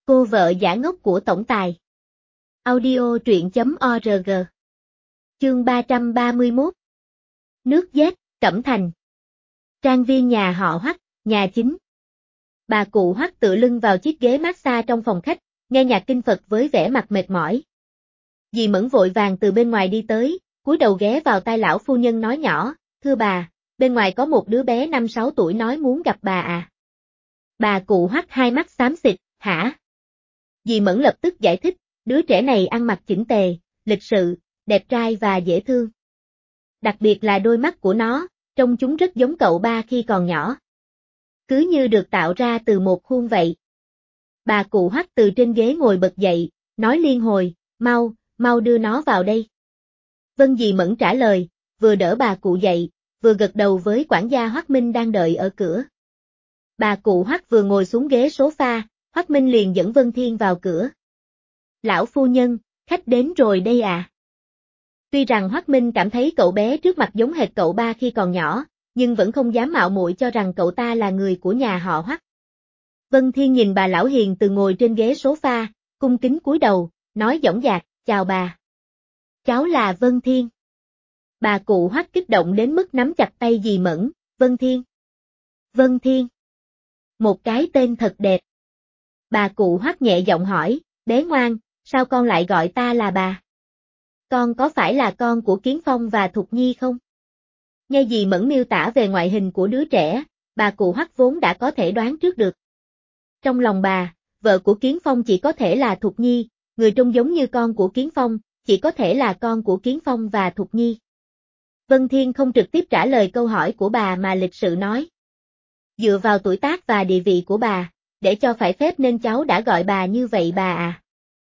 Cô vợ giả ngốc của tổng tài. Audio truyện.org. Chương 331. Nước Giết, Cẩm Thành. Trang viên nhà họ Hoắc, nhà chính. Bà cụ Hoắc tựa lưng vào chiếc ghế massage trong phòng khách, nghe nhạc kinh Phật với vẻ mặt mệt mỏi. Dì Mẫn vội vàng từ bên ngoài đi tới, cúi đầu ghé vào tai lão phu nhân nói nhỏ, thưa bà, bên ngoài có một đứa bé 5-6 tuổi nói muốn gặp bà à. Bà cụ Hoắc hai mắt xám xịt, hả? Dì Mẫn lập tức giải thích, đứa trẻ này ăn mặc chỉnh tề, lịch sự, đẹp trai và dễ thương. Đặc biệt là đôi mắt của nó, trông chúng rất giống cậu ba khi còn nhỏ. Cứ như được tạo ra từ một khuôn vậy. Bà cụ Hoắc từ trên ghế ngồi bật dậy, nói liên hồi, mau đưa nó vào đây. Vâng, dì Mẫn trả lời, vừa đỡ bà cụ dậy, vừa gật đầu với quản gia Hoắc Minh đang đợi ở cửa. Bà cụ Hoắc vừa ngồi xuống ghế sofa, Hoắc Minh liền dẫn Vân Thiên vào cửa. Lão phu nhân, khách đến rồi đây à. Tuy rằng Hoắc Minh cảm thấy cậu bé trước mặt giống hệt cậu ba khi còn nhỏ, nhưng vẫn không dám mạo muội cho rằng cậu ta là người của nhà họ Hoắc. Vân Thiên nhìn bà lão hiền từ ngồi trên ghế sofa, cung kính cúi đầu, nói dõng dạc, chào bà. Cháu là Vân Thiên. Bà cụ Hoắc kích động đến mức nắm chặt tay dì Mẫn, Vân Thiên. Vân Thiên. Một cái tên thật đẹp. Bà cụ Hoắc nhẹ giọng hỏi, bé ngoan, sao con lại gọi ta là bà? Con có phải là con của Kiến Phong và Thục Nhi không? Nghe dì Mẫn miêu tả về ngoại hình của đứa trẻ, bà cụ Hoắc vốn đã có thể đoán trước được. Trong lòng bà, vợ của Kiến Phong chỉ có thể là Thục Nhi, người trông giống như con của Kiến Phong, chỉ có thể là con của Kiến Phong và Thục Nhi. Vân Thiên không trực tiếp trả lời câu hỏi của bà mà lịch sự nói. Dựa vào tuổi tác và địa vị của bà, để cho phải phép nên cháu đã gọi bà như vậy bà à.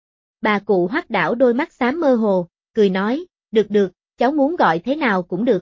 Bà cụ Hoắc đảo đôi mắt xám mơ hồ, cười nói, được, cháu muốn gọi thế nào cũng được.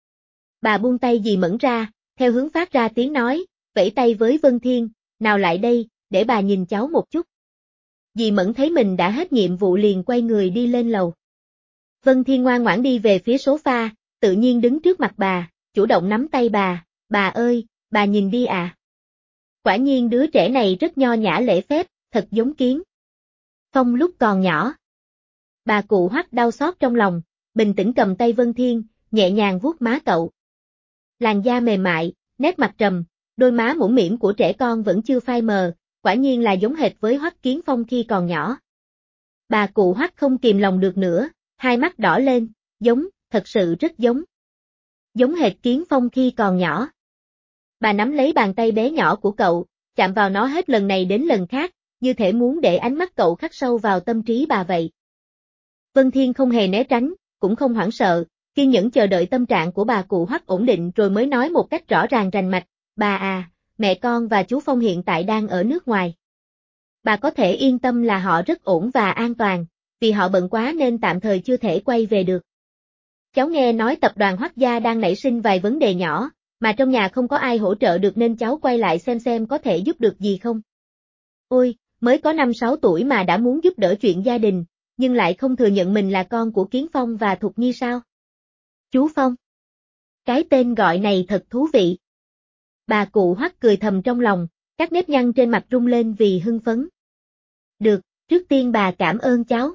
Bà buông tay dì Mẫn ra, theo hướng phát ra tiếng nói, vẫy tay với Vân Thiên, nào lại đây, để bà nhìn cháu một chút. Dì Mẫn thấy mình đã hết nhiệm vụ liền quay người đi lên lầu. Vân Thiên ngoan ngoãn đi về phía sofa, tự nhiên đứng trước mặt bà, chủ động nắm tay bà ơi, bà nhìn đi à. Quả nhiên đứa trẻ này rất nho nhã lễ phép, thật giống Kiến Phong lúc còn nhỏ. Bà cụ Hoắc đau xót trong lòng, bình tĩnh cầm tay Vân Thiên, nhẹ nhàng vuốt má cậu. Làn da mềm mại, nét mặt trầm, đôi má mũm mĩm của trẻ con vẫn chưa phai mờ, quả nhiên là giống hệt với Hoắc Kiến Phong khi còn nhỏ. Bà cụ Hoắc không kìm lòng được nữa, hai mắt đỏ lên, giống, thật sự rất giống. Giống hệt Kiến Phong khi còn nhỏ. Bà nắm lấy bàn tay bé nhỏ của cậu, chạm vào nó hết lần này đến lần khác, như thể muốn để ánh mắt cậu khắc sâu vào tâm trí bà vậy. Vân Thiên không hề né tránh, cũng không hoảng sợ, kiên nhẫn chờ đợi tâm trạng của bà cụ Hoắc ổn định rồi mới nói một cách rõ ràng rành mạch, bà à, mẹ con và chú Phong hiện tại đang ở nước ngoài. Bà có thể yên tâm là họ rất ổn và an toàn, vì họ bận quá nên tạm thời chưa thể quay về được. Cháu nghe nói tập đoàn Hoắc gia đang nảy sinh vài vấn đề nhỏ, mà trong nhà không có ai hỗ trợ được nên cháu quay lại xem có thể giúp được gì không. Ôi, mới có 5-6 tuổi mà đã muốn giúp đỡ chuyện gia đình, nhưng lại không thừa nhận mình là con của Kiến Phong và Thục Nhi sao? Chú Phong. Cái tên gọi này thật thú vị. Bà cụ Hoắc cười thầm trong lòng, các nếp nhăn trên mặt rung lên vì hưng phấn. Được, trước tiên bà cảm ơn cháu.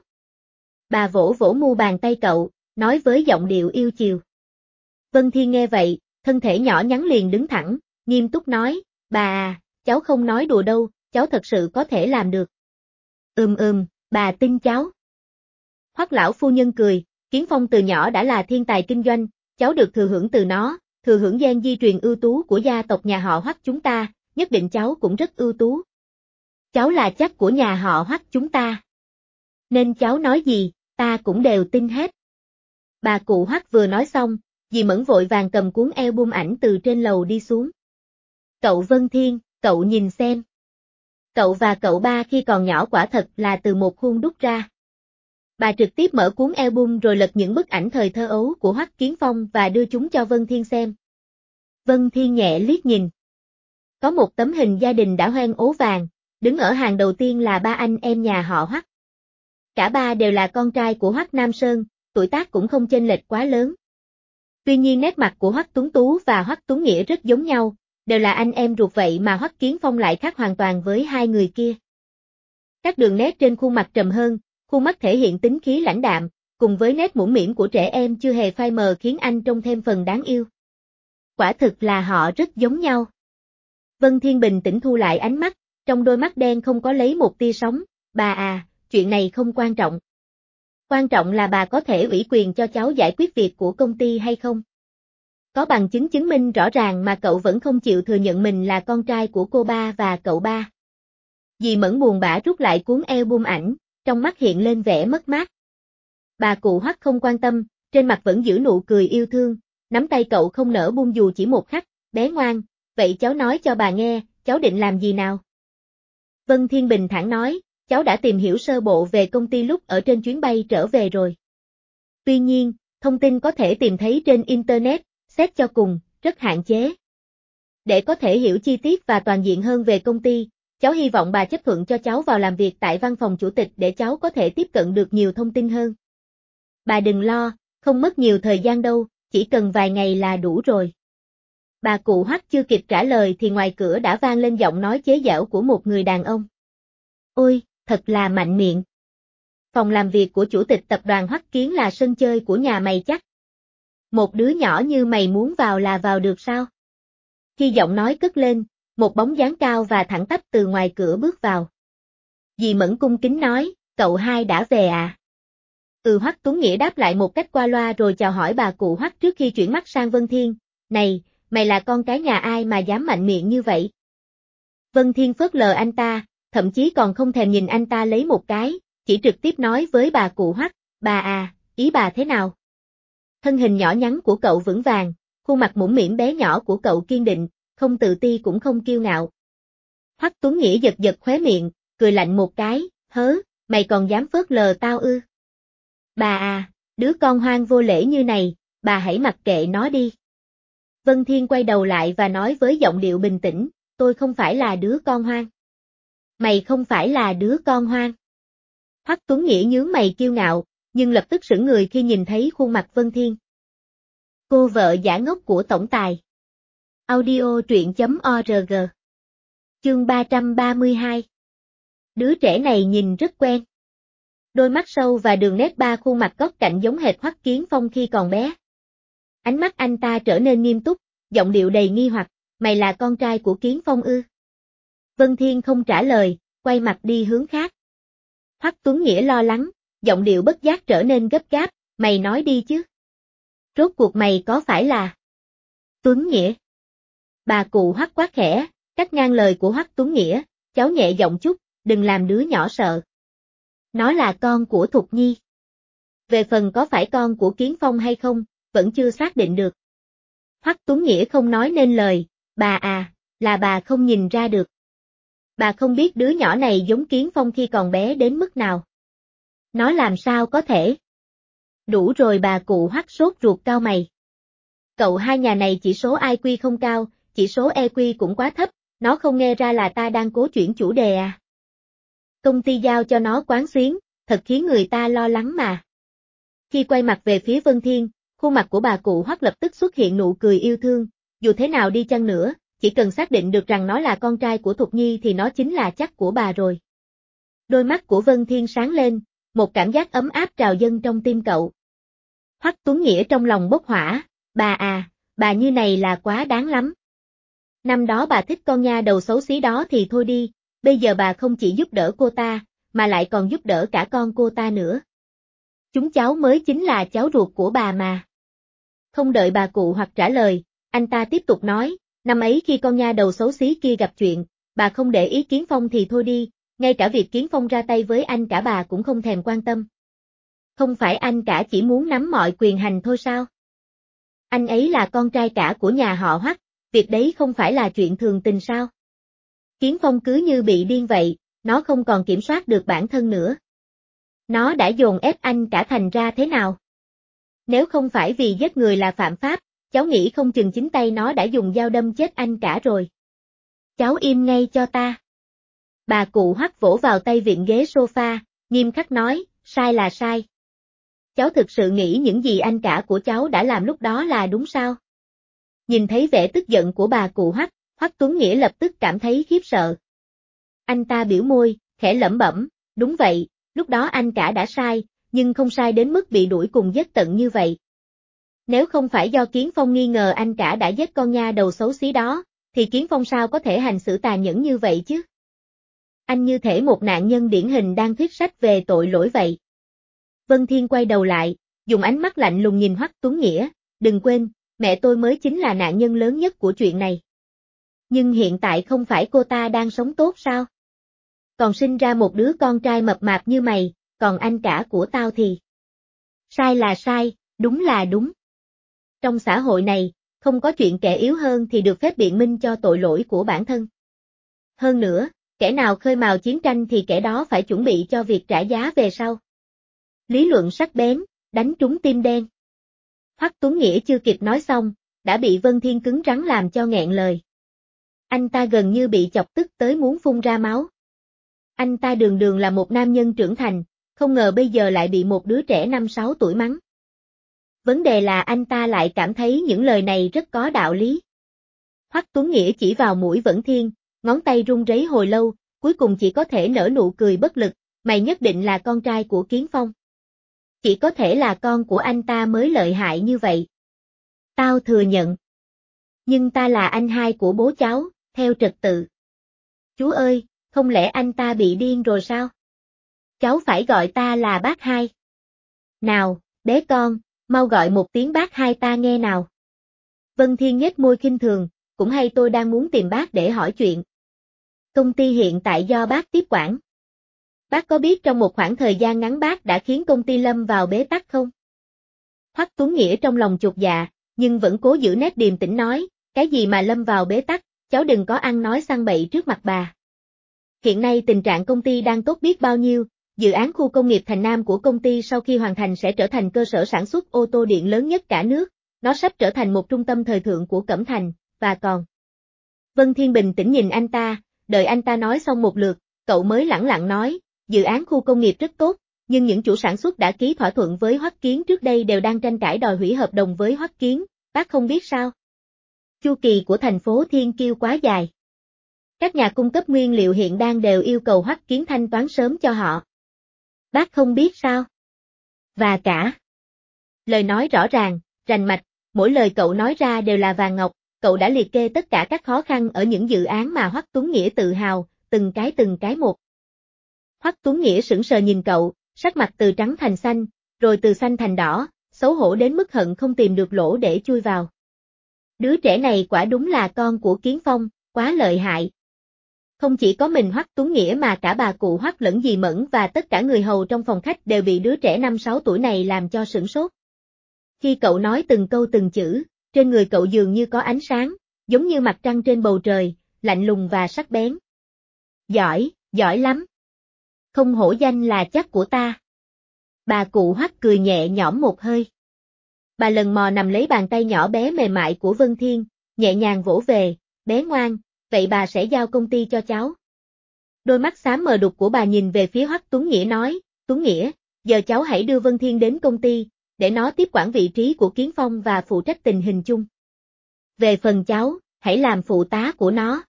Bà vỗ vỗ mu bàn tay cậu, nói với giọng điệu yêu chiều. Vân Thiên nghe vậy, thân thể nhỏ nhắn liền đứng thẳng, nghiêm túc nói, bà à, cháu không nói đùa đâu, cháu thật sự có thể làm được. Bà tin cháu. Hoắc lão phu nhân cười, Kiến Phong từ nhỏ đã là thiên tài kinh doanh, cháu được thừa hưởng từ nó, thừa hưởng gen di truyền ưu tú của gia tộc nhà họ Hoắc chúng ta, nhất định cháu cũng rất ưu tú. Cháu là chắc của nhà họ Hoắc chúng ta. Nên cháu nói gì, ta cũng đều tin hết. Bà cụ Hoắc vừa nói xong, dì Mẫn vội vàng cầm cuốn album ảnh từ trên lầu đi xuống. Cậu Vân Thiên, cậu nhìn xem. Cậu và cậu ba khi còn nhỏ quả thật là từ một khuôn đúc ra. Bà trực tiếp mở cuốn album rồi lật những bức ảnh thời thơ ấu của Hoắc Kiến Phong và đưa chúng cho Vân Thiên xem. Vân Thiên nhẹ liếc nhìn. Có một tấm hình gia đình đã hoen ố vàng, đứng ở hàng đầu tiên là ba anh em nhà họ Hoắc. Cả ba đều là con trai của Hoắc Nam Sơn, tuổi tác cũng không chênh lệch quá lớn. Tuy nhiên nét mặt của Hoắc Tuấn Tú và Hoắc Tuấn Nghĩa rất giống nhau, đều là anh em ruột vậy mà Hoắc Kiến Phong lại khác hoàn toàn với hai người kia. Các đường nét trên khuôn mặt trầm hơn, khuôn mắt thể hiện tính khí lãnh đạm, cùng với nét mũm mĩm của trẻ em chưa hề phai mờ khiến anh trông thêm phần đáng yêu. Quả thực là họ rất giống nhau. Vân Thiên bình tĩnh thu lại ánh mắt, trong đôi mắt đen không có lấy một tia sóng, bà à, chuyện này không quan trọng. Quan trọng là bà có thể ủy quyền cho cháu giải quyết việc của công ty hay không? Có bằng chứng chứng minh rõ ràng mà cậu vẫn không chịu thừa nhận mình là con trai của cô ba và cậu ba. Dì Mẫn buồn bã rút lại cuốn album ảnh, trong mắt hiện lên vẻ mất mát. Bà cụ Hoắc không quan tâm, trên mặt vẫn giữ nụ cười yêu thương, nắm tay cậu không nỡ buông dù chỉ một khắc, bé ngoan, vậy cháu nói cho bà nghe, cháu định làm gì nào? Vân Thiên bình thản nói, cháu đã tìm hiểu sơ bộ về công ty lúc ở trên chuyến bay trở về rồi. Tuy nhiên, thông tin có thể tìm thấy trên Internet, xét cho cùng, rất hạn chế. Để có thể hiểu chi tiết và toàn diện hơn về công ty, cháu hy vọng bà chấp thuận cho cháu vào làm việc tại văn phòng chủ tịch để cháu có thể tiếp cận được nhiều thông tin hơn. Bà đừng lo, không mất nhiều thời gian đâu, chỉ cần vài ngày là đủ rồi. Bà cụ Hoắc chưa kịp trả lời thì ngoài cửa đã vang lên giọng nói chế giễu của một người đàn ông. Ôi, thật là mạnh miệng. Phòng làm việc của chủ tịch tập đoàn Hoắc Kiến là sân chơi của nhà mày chắc. Một đứa nhỏ như mày muốn vào là vào được sao? Khi giọng nói cất lên, một bóng dáng cao và thẳng tắp từ ngoài cửa bước vào. Dì Mẫn cung kính nói, cậu hai đã về à? Hoắc Tuấn Nghĩa đáp lại một cách qua loa rồi chào hỏi bà cụ Hoắc trước khi chuyển mắt sang Vân Thiên. Này, mày là con cái nhà ai mà dám mạnh miệng như vậy? Vân Thiên phớt lờ anh ta, thậm chí còn không thèm nhìn anh ta lấy một cái, chỉ trực tiếp nói với bà cụ Hoắc, bà à, ý bà thế nào? Thân hình nhỏ nhắn của cậu vững vàng, khuôn mặt mũm mĩm bé nhỏ của cậu kiên định, không tự ti cũng không kiêu ngạo. Hoắc Tuấn Nghĩa giật giật khóe miệng, cười lạnh một cái, hớ, mày còn dám phớt lờ tao ư? Bà à, đứa con hoang vô lễ như này, bà hãy mặc kệ nó đi. Vân Thiên quay đầu lại và nói với giọng điệu bình tĩnh, tôi không phải là đứa con hoang. Mày không phải là đứa con hoang. Hoắc Tuấn Nghĩa nhướng mày kiêu ngạo, nhưng lập tức sững người khi nhìn thấy khuôn mặt Vân Thiên. Cô vợ giả ngốc của tổng tài. Audio truyện.org. Chương 332. Đứa trẻ này nhìn rất quen. Đôi mắt sâu và đường nét ba khuôn mặt góc cạnh giống hệt Hoắc Kiến Phong khi còn bé. Ánh mắt anh ta trở nên nghiêm túc, giọng điệu đầy nghi hoặc, mày là con trai của Kiến Phong ư? Vân Thiên không trả lời, quay mặt đi hướng khác. Hoắc Tuấn Nghĩa lo lắng, giọng điệu bất giác trở nên gấp gáp, mày nói đi chứ. Rốt cuộc mày có phải là Tuấn Nghĩa? Bà cụ Hoắc quát khẽ, cắt ngang lời của Hoắc Tuấn Nghĩa, cháu nhẹ giọng chút, đừng làm đứa nhỏ sợ. Nó là con của Thục Nhi. Về phần có phải con của Kiến Phong hay không, vẫn chưa xác định được. Hoắc Tuấn Nghĩa không nói nên lời, bà à, là bà không nhìn ra được. Bà không biết đứa nhỏ này giống Kiến Phong khi còn bé đến mức nào. Nó làm sao có thể? Đủ rồi bà cụ Hoắc sốt ruột cau mày. Cậu hai nhà này chỉ số IQ không cao, chỉ số EQ cũng quá thấp, nó không nghe ra là ta đang cố chuyển chủ đề à? Công ty giao cho nó quán xuyến, thật khiến người ta lo lắng mà. Khi quay mặt về phía Vân Thiên, khuôn mặt của bà cụ Hoắc lập tức xuất hiện nụ cười yêu thương, dù thế nào đi chăng nữa, chỉ cần xác định được rằng nó là con trai của Thục Nhi thì nó chính là chắc của bà rồi. Đôi mắt của Vân Thiên sáng lên, một cảm giác ấm áp trào dâng trong tim cậu. Hoắc Tuấn Nghĩa trong lòng bốc hỏa, bà à, bà như này là quá đáng lắm. Năm đó bà thích con nha đầu xấu xí đó thì thôi đi, bây giờ bà không chỉ giúp đỡ cô ta, mà lại còn giúp đỡ cả con cô ta nữa. Chúng cháu mới chính là cháu ruột của bà mà. Không đợi bà cụ hoặc trả lời, anh ta tiếp tục nói, năm ấy khi con nha đầu xấu xí kia gặp chuyện, bà không để ý Kiến Phong thì thôi đi, ngay cả việc Kiến Phong ra tay với anh cả bà cũng không thèm quan tâm. Không phải anh cả chỉ muốn nắm mọi quyền hành thôi sao? Anh ấy là con trai cả của nhà họ Hoắc, việc đấy không phải là chuyện thường tình sao? Kiến Phong cứ như bị điên vậy, nó không còn kiểm soát được bản thân nữa. Nó đã dồn ép anh cả thành ra thế nào? Nếu không phải vì giết người là phạm pháp, cháu nghĩ không chừng chính tay nó đã dùng dao đâm chết anh cả rồi. Cháu im ngay cho ta. Bà cụ Hoắc vỗ vào tay vịn ghế sofa, nghiêm khắc nói, sai là sai. Cháu thực sự nghĩ những gì anh cả của cháu đã làm lúc đó là đúng sao? Nhìn thấy vẻ tức giận của bà cụ Hoắc, Hoắc Tuấn Nghĩa lập tức cảm thấy khiếp sợ. Anh ta biểu môi, khẽ lẩm bẩm, Đúng vậy, lúc đó anh cả đã sai, nhưng không sai đến mức bị đuổi cùng giết tận như vậy. Nếu không phải do Kiến Phong nghi ngờ anh cả đã giết con nha đầu xấu xí đó, thì Kiến Phong sao có thể hành xử tàn nhẫn như vậy chứ? Anh như thể một nạn nhân điển hình đang thuyết sách về tội lỗi vậy. Vân Thiên quay đầu lại, dùng ánh mắt lạnh lùng nhìn Hoắc Tuấn Nghĩa, đừng quên, mẹ tôi mới chính là nạn nhân lớn nhất của chuyện này. Nhưng hiện tại không phải cô ta đang sống tốt sao? Còn sinh ra một đứa con trai mập mạp như mày, còn anh cả của tao thì... Sai là sai, đúng là đúng. Trong xã hội này, không có chuyện kẻ yếu hơn thì được phép biện minh cho tội lỗi của bản thân. Hơn nữa, kẻ nào khơi mào chiến tranh thì kẻ đó phải chuẩn bị cho việc trả giá về sau. Lý luận sắc bén, đánh trúng tim đen. Hoắc Tuấn Nghĩa chưa kịp nói xong, đã bị Vân Thiên cứng rắn làm cho nghẹn lời. Anh ta gần như bị chọc tức tới muốn phun ra máu. Anh ta đường đường là một nam nhân trưởng thành, không ngờ bây giờ lại bị một đứa trẻ 5-6 tuổi mắng. Vấn đề là anh ta lại cảm thấy những lời này rất có đạo lý. Hoắc Tuấn Nghĩa chỉ vào mũi Vân Thiên, ngón tay run rẩy hồi lâu, cuối cùng chỉ có thể nở nụ cười bất lực, mày nhất định là con trai của Kiến Phong. Chỉ có thể là con của anh ta mới lợi hại như vậy. Tao thừa nhận. Nhưng ta là anh hai của bố cháu, theo trật tự. Chú ơi, không lẽ anh ta bị điên rồi sao? Cháu phải gọi ta là bác hai. Nào, bé con, mau gọi một tiếng bác hai ta nghe nào. Vân Thiên nhếch môi khinh thường, cũng hay tôi đang muốn tìm bác để hỏi chuyện. Công ty hiện tại do bác tiếp quản. Bác có biết trong một khoảng thời gian ngắn bác đã khiến công ty lâm vào bế tắc không? Hoắc Tuấn Nghĩa trong lòng chột dạ, nhưng vẫn cố giữ nét điềm tĩnh nói, cái gì mà lâm vào bế tắc, cháu đừng có ăn nói săn bậy trước mặt bà. Hiện nay tình trạng công ty đang tốt biết bao nhiêu, dự án khu công nghiệp Thành Nam của công ty sau khi hoàn thành sẽ trở thành cơ sở sản xuất ô tô điện lớn nhất cả nước, nó sắp trở thành một trung tâm thời thượng của Cẩm Thành, và còn. Vân Thiên bình tĩnh nhìn anh ta, đợi anh ta nói xong một lượt, cậu mới lẳng lặng nói, dự án khu công nghiệp rất tốt, nhưng những chủ sản xuất đã ký thỏa thuận với Hoắc Kiến trước đây đều đang tranh cãi đòi hủy hợp đồng với Hoắc Kiến, bác không biết sao? Chu kỳ của thành phố Thiên Kiêu quá dài. Các nhà cung cấp nguyên liệu hiện đang đều yêu cầu Hoắc Kiến thanh toán sớm cho họ. Bác không biết sao? Và cả. Lời nói rõ ràng, rành mạch, mỗi lời cậu nói ra đều là vàng ngọc, cậu đã liệt kê tất cả các khó khăn ở những dự án mà Hoắc Tuấn Nghĩa tự hào, từng cái một. Hoắc Tuấn Nghĩa sững sờ nhìn cậu, sắc mặt từ trắng thành xanh, rồi từ xanh thành đỏ, xấu hổ đến mức hận không tìm được lỗ để chui vào. Đứa trẻ này quả đúng là con của Kiến Phong, quá lợi hại. Không chỉ có mình Hoắc Tuấn Nghĩa mà cả bà cụ Hoắc lẫn dì Mẫn và tất cả người hầu trong phòng khách đều bị đứa trẻ 5-6 tuổi này làm cho sửng sốt. Khi cậu nói từng câu từng chữ, trên người cậu dường như có ánh sáng, giống như mặt trăng trên bầu trời, lạnh lùng và sắc bén. Giỏi, giỏi lắm. Không hổ danh là chắc của ta. Bà cụ Hoắc cười nhẹ nhõm một hơi. Bà lần mò nằm lấy bàn tay nhỏ bé mềm mại của Vân Thiên, nhẹ nhàng vỗ về, bé ngoan, vậy bà sẽ giao công ty cho cháu. Đôi mắt xám mờ đục của bà nhìn về phía Hoắc Tuấn Nghĩa nói, Tuấn Nghĩa, giờ cháu hãy đưa Vân Thiên đến công ty, để nó tiếp quản vị trí của Kiến Phong và phụ trách tình hình chung. Về phần cháu, hãy làm phụ tá của nó.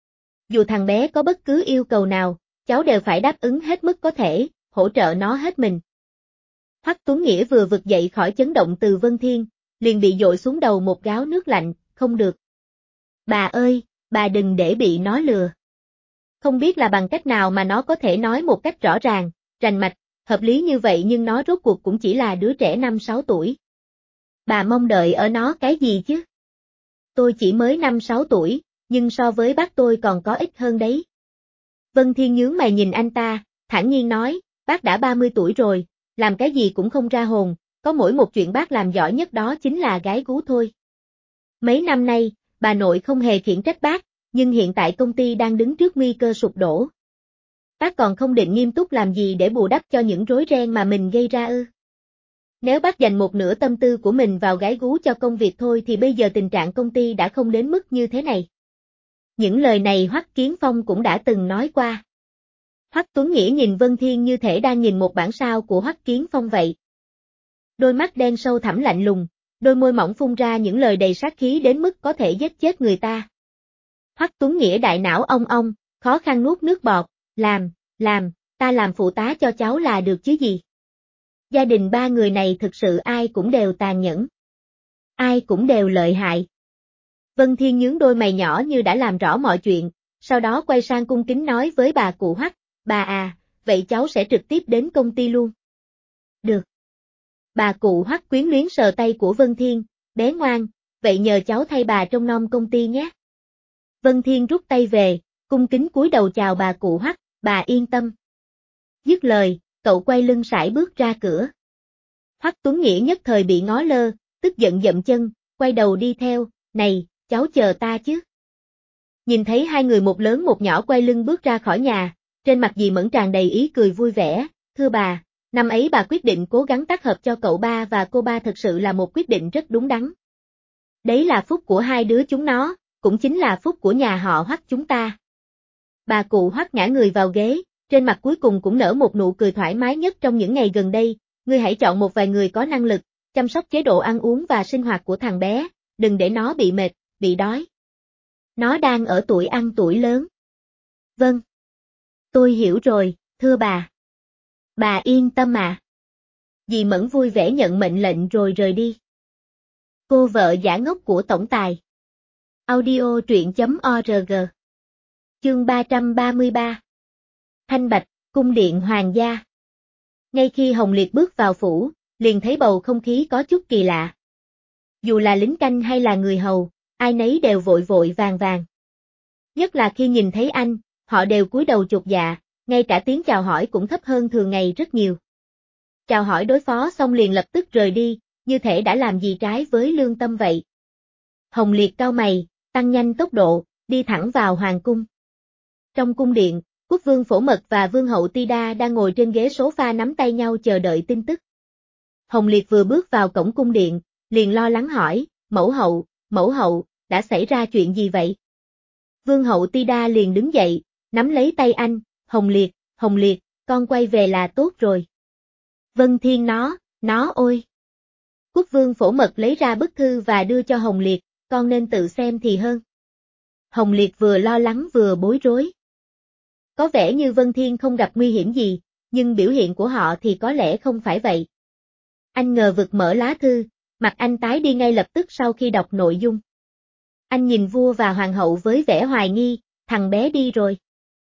Dù thằng bé có bất cứ yêu cầu nào, cháu đều phải đáp ứng hết mức có thể, hỗ trợ nó hết mình. Hoắc Tuấn Nghĩa vừa vực dậy khỏi chấn động từ Vân Thiên, liền bị dội xuống đầu một gáo nước lạnh, không được. Bà ơi, bà đừng để bị nó lừa. Không biết là bằng cách nào mà nó có thể nói một cách rõ ràng, rành mạch, hợp lý như vậy nhưng nó rốt cuộc cũng chỉ là đứa trẻ 5-6 tuổi. Bà mong đợi ở nó cái gì chứ? Tôi chỉ mới 5-6 tuổi, nhưng so với bác tôi còn có ít hơn đấy. Vân Thiên nhướng mày nhìn anh ta, thản nhiên nói, bác đã 30 tuổi rồi, làm cái gì cũng không ra hồn, có mỗi một chuyện bác làm giỏi nhất đó chính là gái gú thôi. Mấy năm nay, bà nội không hề khiển trách bác, nhưng hiện tại công ty đang đứng trước nguy cơ sụp đổ. Bác còn không định nghiêm túc làm gì để bù đắp cho những rối ren mà mình gây ra ư? Nếu bác dành một nửa tâm tư của mình vào gái gú cho công việc thôi thì bây giờ tình trạng công ty đã không đến mức như thế này. Những lời này Hoắc Kiến Phong cũng đã từng nói qua. Hoắc Tuấn Nghĩa nhìn Vân Thiên như thể đang nhìn một bản sao của Hoắc Kiến Phong vậy. Đôi mắt đen sâu thẳm lạnh lùng, đôi môi mỏng phun ra những lời đầy sát khí đến mức có thể giết chết người ta. Hoắc Tuấn Nghĩa đại não ong ong, khó khăn nuốt nước bọt, làm, ta làm phụ tá cho cháu là được chứ gì. Gia đình ba người này thực sự ai cũng đều tàn nhẫn. Ai cũng đều lợi hại. Vân Thiên nhướng đôi mày nhỏ như đã làm rõ mọi chuyện, sau đó quay sang cung kính nói với bà cụ Hoắc, bà à, vậy cháu sẽ trực tiếp đến công ty luôn. Được. Bà cụ Hoắc quyến luyến sờ tay của Vân Thiên, bé ngoan, vậy nhờ cháu thay bà trông nom công ty nhé. Vân Thiên rút tay về, cung kính cúi đầu chào bà cụ Hoắc, bà yên tâm. Dứt lời, cậu quay lưng sải bước ra cửa. Hoắc Tuấn Nghĩa nhất thời bị ngó lơ, tức giận dậm chân, quay đầu đi theo, này, cháu chờ ta chứ. Nhìn thấy hai người một lớn một nhỏ quay lưng bước ra khỏi nhà, trên mặt dì Mẫn tràn đầy ý cười vui vẻ, thưa bà, năm ấy bà quyết định cố gắng tác hợp cho cậu ba và cô ba thực sự là một quyết định rất đúng đắn. Đấy là phúc của hai đứa chúng nó, cũng chính là phúc của nhà họ Hoắc chúng ta. Bà cụ Hoắc ngã người vào ghế, trên mặt cuối cùng cũng nở một nụ cười thoải mái nhất trong những ngày gần đây, ngươi hãy chọn một vài người có năng lực, chăm sóc chế độ ăn uống và sinh hoạt của thằng bé, đừng để nó bị mệt, bị đói. Nó đang ở tuổi ăn tuổi lớn. Vâng. Tôi hiểu rồi, thưa bà. Bà yên tâm à. Dì Mẫn vui vẻ nhận mệnh lệnh rồi rời đi. Cô vợ giả ngốc của tổng tài. Audio truyện.org. Chương 333. Thanh Bạch, cung điện hoàng gia. Ngay khi Hồng Liệt bước vào phủ, liền thấy bầu không khí có chút kỳ lạ. Dù là lính canh hay là người hầu, ai nấy đều vội vội vàng vàng. Nhất là khi nhìn thấy anh, họ đều cúi đầu chột dạ, ngay cả tiếng chào hỏi cũng thấp hơn thường ngày rất nhiều. Chào hỏi đối phó xong liền lập tức rời đi, như thể đã làm gì trái với lương tâm vậy. Hồng Liệt cau mày, tăng nhanh tốc độ, đi thẳng vào hoàng cung. Trong cung điện, quốc vương Phổ Mật và vương hậu Ti Đa đang ngồi trên ghế sofa nắm tay nhau chờ đợi tin tức. Hồng Liệt vừa bước vào cổng cung điện, liền lo lắng hỏi, mẫu hậu, đã xảy ra chuyện gì vậy? Vương hậu Ti Đa liền đứng dậy, nắm lấy tay anh, Hồng Liệt, con quay về là tốt rồi. Vân Thiên nó ôi. Quốc vương Phổ Mật lấy ra bức thư và đưa cho Hồng Liệt, con nên tự xem thì hơn. Hồng Liệt vừa lo lắng vừa bối rối. Có vẻ như Vân Thiên không gặp nguy hiểm gì, nhưng biểu hiện của họ thì có lẽ không phải vậy. Anh ngờ vực mở lá thư, mặt anh tái đi ngay lập tức sau khi đọc nội dung. Anh nhìn vua và hoàng hậu với vẻ hoài nghi, thằng bé đi rồi.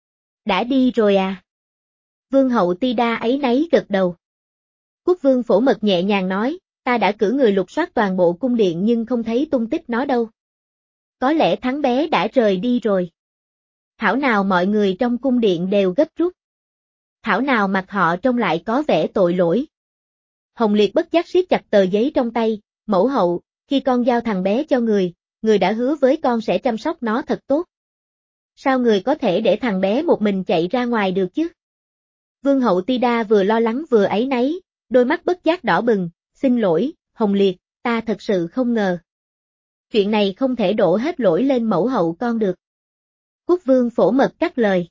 Đã đi rồi à? Vương hậu Ti Đa áy náy gật đầu. Quốc vương Phổ Mật nhẹ nhàng nói, ta đã cử người lục soát toàn bộ cung điện nhưng không thấy tung tích nó đâu. Có lẽ thằng bé đã rời đi rồi. Thảo nào mọi người trong cung điện đều gấp rút. Thảo nào mặt họ trông lại có vẻ tội lỗi. Hồng Liệt bất giác siết chặt tờ giấy trong tay, mẫu hậu, khi con giao thằng bé cho người đã hứa với con sẽ chăm sóc nó thật tốt. Sao người có thể để thằng bé một mình chạy ra ngoài được chứ? Vương hậu Ti Đa vừa lo lắng vừa áy náy, đôi mắt bất giác đỏ bừng, xin lỗi, Hồng Liệt, ta thật sự không ngờ. Chuyện này không thể đổ hết lỗi lên mẫu hậu con được. Quốc vương Phổ Mật cắt lời.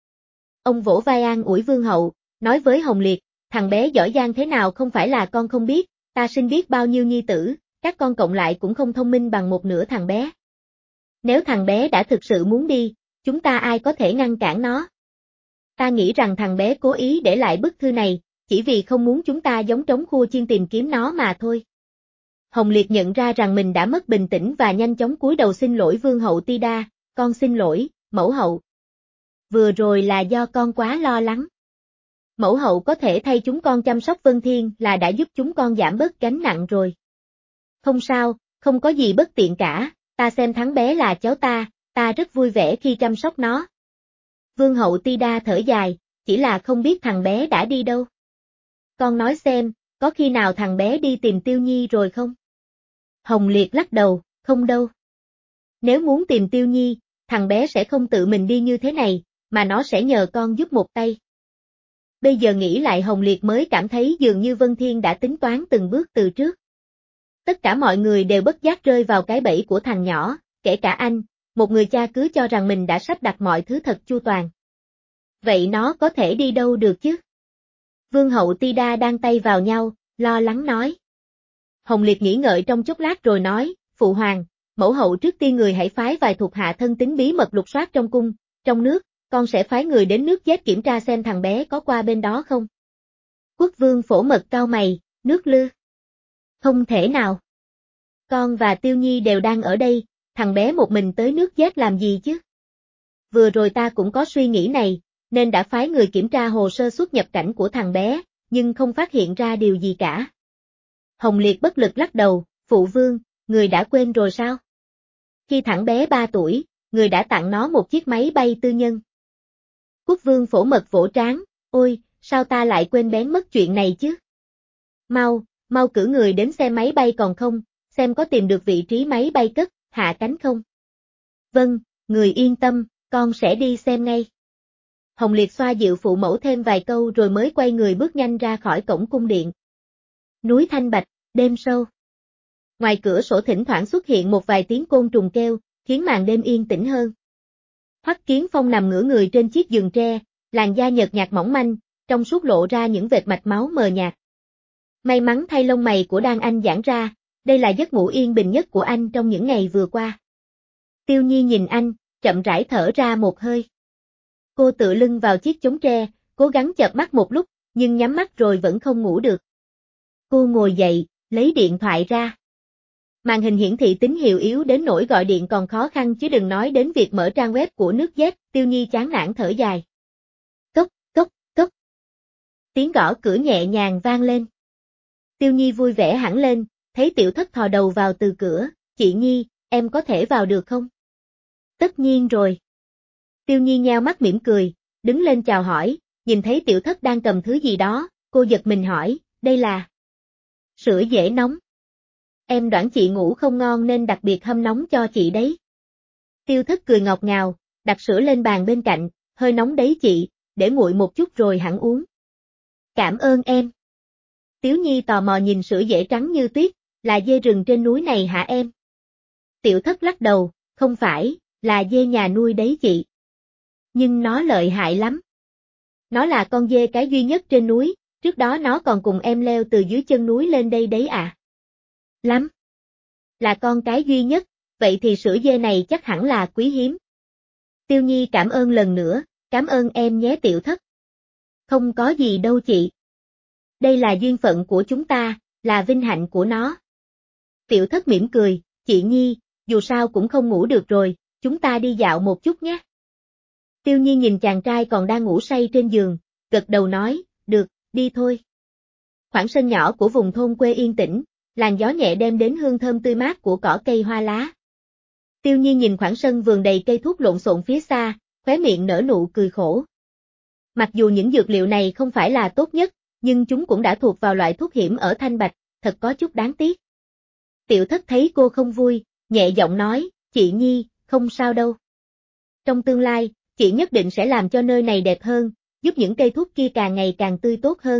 Ông vỗ vai an ủi vương hậu, nói với Hồng Liệt, thằng bé giỏi giang thế nào không phải là con không biết, ta sinh biết bao nhiêu nhi tử, các con cộng lại cũng không thông minh bằng một nửa thằng bé. Nếu thằng bé đã thực sự muốn đi, chúng ta ai có thể ngăn cản nó? Ta nghĩ rằng thằng bé cố ý để lại bức thư này, chỉ vì không muốn chúng ta giống trống khua chiên tìm kiếm nó mà thôi. Hồng Liệt nhận ra rằng mình đã mất bình tĩnh và nhanh chóng cúi đầu xin lỗi vương hậu Ti Đa, con xin lỗi, mẫu hậu. Vừa rồi là do con quá lo lắng. Mẫu hậu có thể thay chúng con chăm sóc Vân Thiên là đã giúp chúng con giảm bớt gánh nặng rồi. Không sao, không có gì bất tiện cả, ta xem thằng bé là cháu ta rất vui vẻ khi chăm sóc nó. Vương hậu Ti Đa thở dài, chỉ là không biết thằng bé đã đi đâu. Con nói xem, có khi nào thằng bé đi tìm Tiêu Nhi rồi không? Hồng Liệt lắc đầu, không đâu. Nếu muốn tìm Tiêu Nhi, thằng bé sẽ không tự mình đi như thế này, mà nó sẽ nhờ con giúp một tay. Bây giờ nghĩ lại Hồng Liệt mới cảm thấy dường như Vân Thiên đã tính toán từng bước từ trước. Tất cả mọi người đều bất giác rơi vào cái bẫy của thằng nhỏ, kể cả anh, một người cha cứ cho rằng mình đã sắp đặt mọi thứ thật chu toàn. Vậy nó có thể đi đâu được chứ? Vương hậu Ti Đa đang tay vào nhau, lo lắng nói. Hồng Liệt nghĩ ngợi trong chốc lát rồi nói, phụ hoàng, mẫu hậu trước tiên người hãy phái vài thuộc hạ thân tín bí mật lục soát trong cung, trong nước, con sẽ phái người đến nước Dét kiểm tra xem thằng bé có qua bên đó không. Quốc vương Phổ Mật cau mày, nước Lư. Không thể nào. Con và Tiêu Nhi đều đang ở đây, thằng bé một mình tới nước Dét làm gì chứ? Vừa rồi ta cũng có suy nghĩ này, nên đã phái người kiểm tra hồ sơ xuất nhập cảnh của thằng bé, nhưng không phát hiện ra điều gì cả. Hồng Liệt bất lực lắc đầu, phụ vương, người đã quên rồi sao? Khi thằng bé 3 tuổi, người đã tặng nó một chiếc máy bay tư nhân. Quốc vương Phổ Mật vỗ trán, ôi, sao ta lại quên bén mất chuyện này chứ? Mau cử người đến xem máy bay còn không, xem có tìm được vị trí máy bay cất, hạ cánh không? Vâng, người yên tâm, con sẽ đi xem ngay. Hồng Liệt xoa dịu phụ mẫu thêm vài câu rồi mới quay người bước nhanh ra khỏi cổng cung điện. Núi Thanh Bạch, đêm sâu. Ngoài cửa sổ thỉnh thoảng xuất hiện một vài tiếng côn trùng kêu, khiến màn đêm yên tĩnh hơn. Hoắc Kiến Phong nằm ngửa người trên chiếc giường tre, làn da nhợt nhạt mỏng manh, trong suốt lộ ra những vệt mạch máu mờ nhạt. May mắn thay lông mày của Đan Anh giãn ra, đây là giấc ngủ yên bình nhất của anh trong những ngày vừa qua. Tiêu Nhi nhìn anh, chậm rãi thở ra một hơi. Cô tựa lưng vào chiếc chống tre, cố gắng chợp mắt một lúc, nhưng nhắm mắt rồi vẫn không ngủ được. Cô ngồi dậy, lấy điện thoại ra. Màn hình hiển thị tín hiệu yếu đến nỗi gọi điện còn khó khăn chứ đừng nói đến việc mở trang web của nước Dét, Tiêu Nhi chán nản thở dài. Cốc, cốc, cốc. Tiếng gõ cửa nhẹ nhàng vang lên. Tiêu Nhi vui vẻ hẳn lên, thấy Tiểu Thất thò đầu vào từ cửa, chị Nhi, em có thể vào được không? Tất nhiên rồi. Tiêu Nhi nheo mắt mỉm cười, đứng lên chào hỏi, nhìn thấy Tiểu Thất đang cầm thứ gì đó, cô giật mình hỏi, đây là sữa dễ nóng. Em đoán chị ngủ không ngon nên đặc biệt hâm nóng cho chị đấy. Tiêu Thất cười ngọt ngào, đặt sữa lên bàn bên cạnh, hơi nóng đấy chị, để nguội một chút rồi hẳn uống. Cảm ơn em. Tiếu Nhi tò mò nhìn sữa dễ trắng như tuyết, là dê rừng trên núi này hả em? Tiểu Thất lắc đầu, không phải, là dê nhà nuôi đấy chị. Nhưng nó lợi hại lắm. Nó là con dê cái duy nhất trên núi, trước đó nó còn cùng em leo từ dưới chân núi lên đây đấy à. Lắm. Là con cái duy nhất, vậy thì sữa dê này chắc hẳn là quý hiếm. Tiêu Nhi cảm ơn lần nữa, cảm ơn em nhé Tiểu Thất. Không có gì đâu chị. Đây là duyên phận của chúng ta, là vinh hạnh của nó. Tiểu Thất mỉm cười, chị Nhi, dù sao cũng không ngủ được rồi, chúng ta đi dạo một chút nhé. Tiêu Nhi nhìn chàng trai còn đang ngủ say trên giường, gật đầu nói, được, đi thôi. Khoảng sân nhỏ của vùng thôn quê yên tĩnh, làn gió nhẹ đem đến hương thơm tươi mát của cỏ cây hoa lá. Tiêu Nhi nhìn khoảng sân vườn đầy cây thuốc lộn xộn phía xa, khóe miệng nở nụ cười khổ. Mặc dù những dược liệu này không phải là tốt nhất, nhưng chúng cũng đã thuộc vào loại thuốc hiểm ở Thanh Bạch, thật có chút đáng tiếc. Tiểu Thất thấy cô không vui, nhẹ giọng nói, chị Nhi, không sao đâu. Trong tương lai, chị nhất định sẽ làm cho nơi này đẹp hơn, giúp những cây thuốc kia càng ngày càng tươi tốt hơn.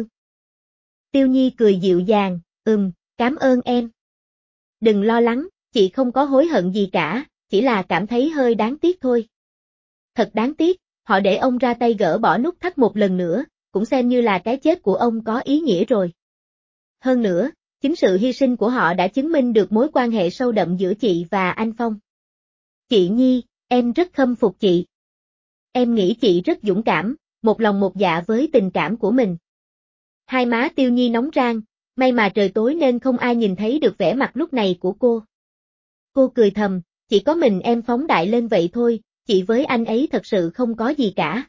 Tiêu Nhi cười dịu dàng, cảm ơn em. Đừng lo lắng, chị không có hối hận gì cả, chỉ là cảm thấy hơi đáng tiếc thôi. Thật đáng tiếc, họ để ông ra tay gỡ bỏ nút thắt một lần nữa, cũng xem như là cái chết của ông có ý nghĩa rồi. Hơn nữa, chính sự hy sinh của họ đã chứng minh được mối quan hệ sâu đậm giữa chị và anh Phong. Chị Nhi, em rất khâm phục chị. Em nghĩ chị rất dũng cảm, một lòng một dạ với tình cảm của mình. Hai má Tiêu Nhi nóng rang, may mà trời tối nên không ai nhìn thấy được vẻ mặt lúc này của cô. Cô cười thầm, chỉ có mình em phóng đại lên vậy thôi, chị với anh ấy thật sự không có gì cả.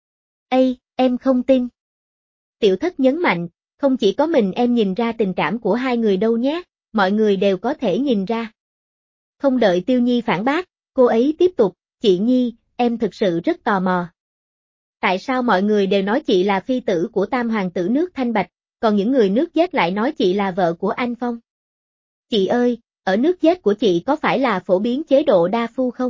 Ây, em không tin. Tiểu Thất nhấn mạnh, không chỉ có mình em nhìn ra tình cảm của hai người đâu nhé, mọi người đều có thể nhìn ra. Không đợi Tiêu Nhi phản bác, cô ấy tiếp tục, chị Nhi, em thực sự rất tò mò. Tại sao mọi người đều nói chị là phi tử của tam hoàng tử nước Thanh Bạch, còn những người nước Dét lại nói chị là vợ của anh Phong? Chị ơi, ở nước Dét của chị có phải là phổ biến chế độ đa phu không?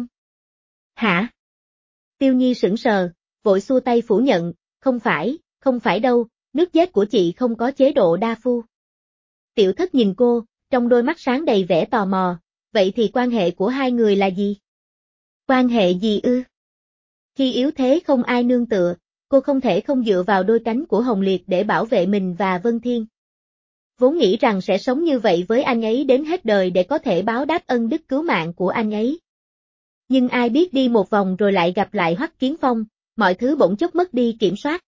Hả? Tiêu Nhi sững sờ, vội xua tay phủ nhận, không phải đâu, nước Dét của chị không có chế độ đa phu. Tiểu Thất nhìn cô, trong đôi mắt sáng đầy vẻ tò mò, vậy thì quan hệ của hai người là gì? Quan hệ gì ư? Khi yếu thế không ai nương tựa, cô không thể không dựa vào đôi cánh của Hồng Liệt để bảo vệ mình và Vân Thiên. Vốn nghĩ rằng sẽ sống như vậy với anh ấy đến hết đời để có thể báo đáp ân đức cứu mạng của anh ấy. Nhưng ai biết đi một vòng rồi lại gặp lại Hoắc Kiến Phong, mọi thứ bỗng chốc mất đi kiểm soát.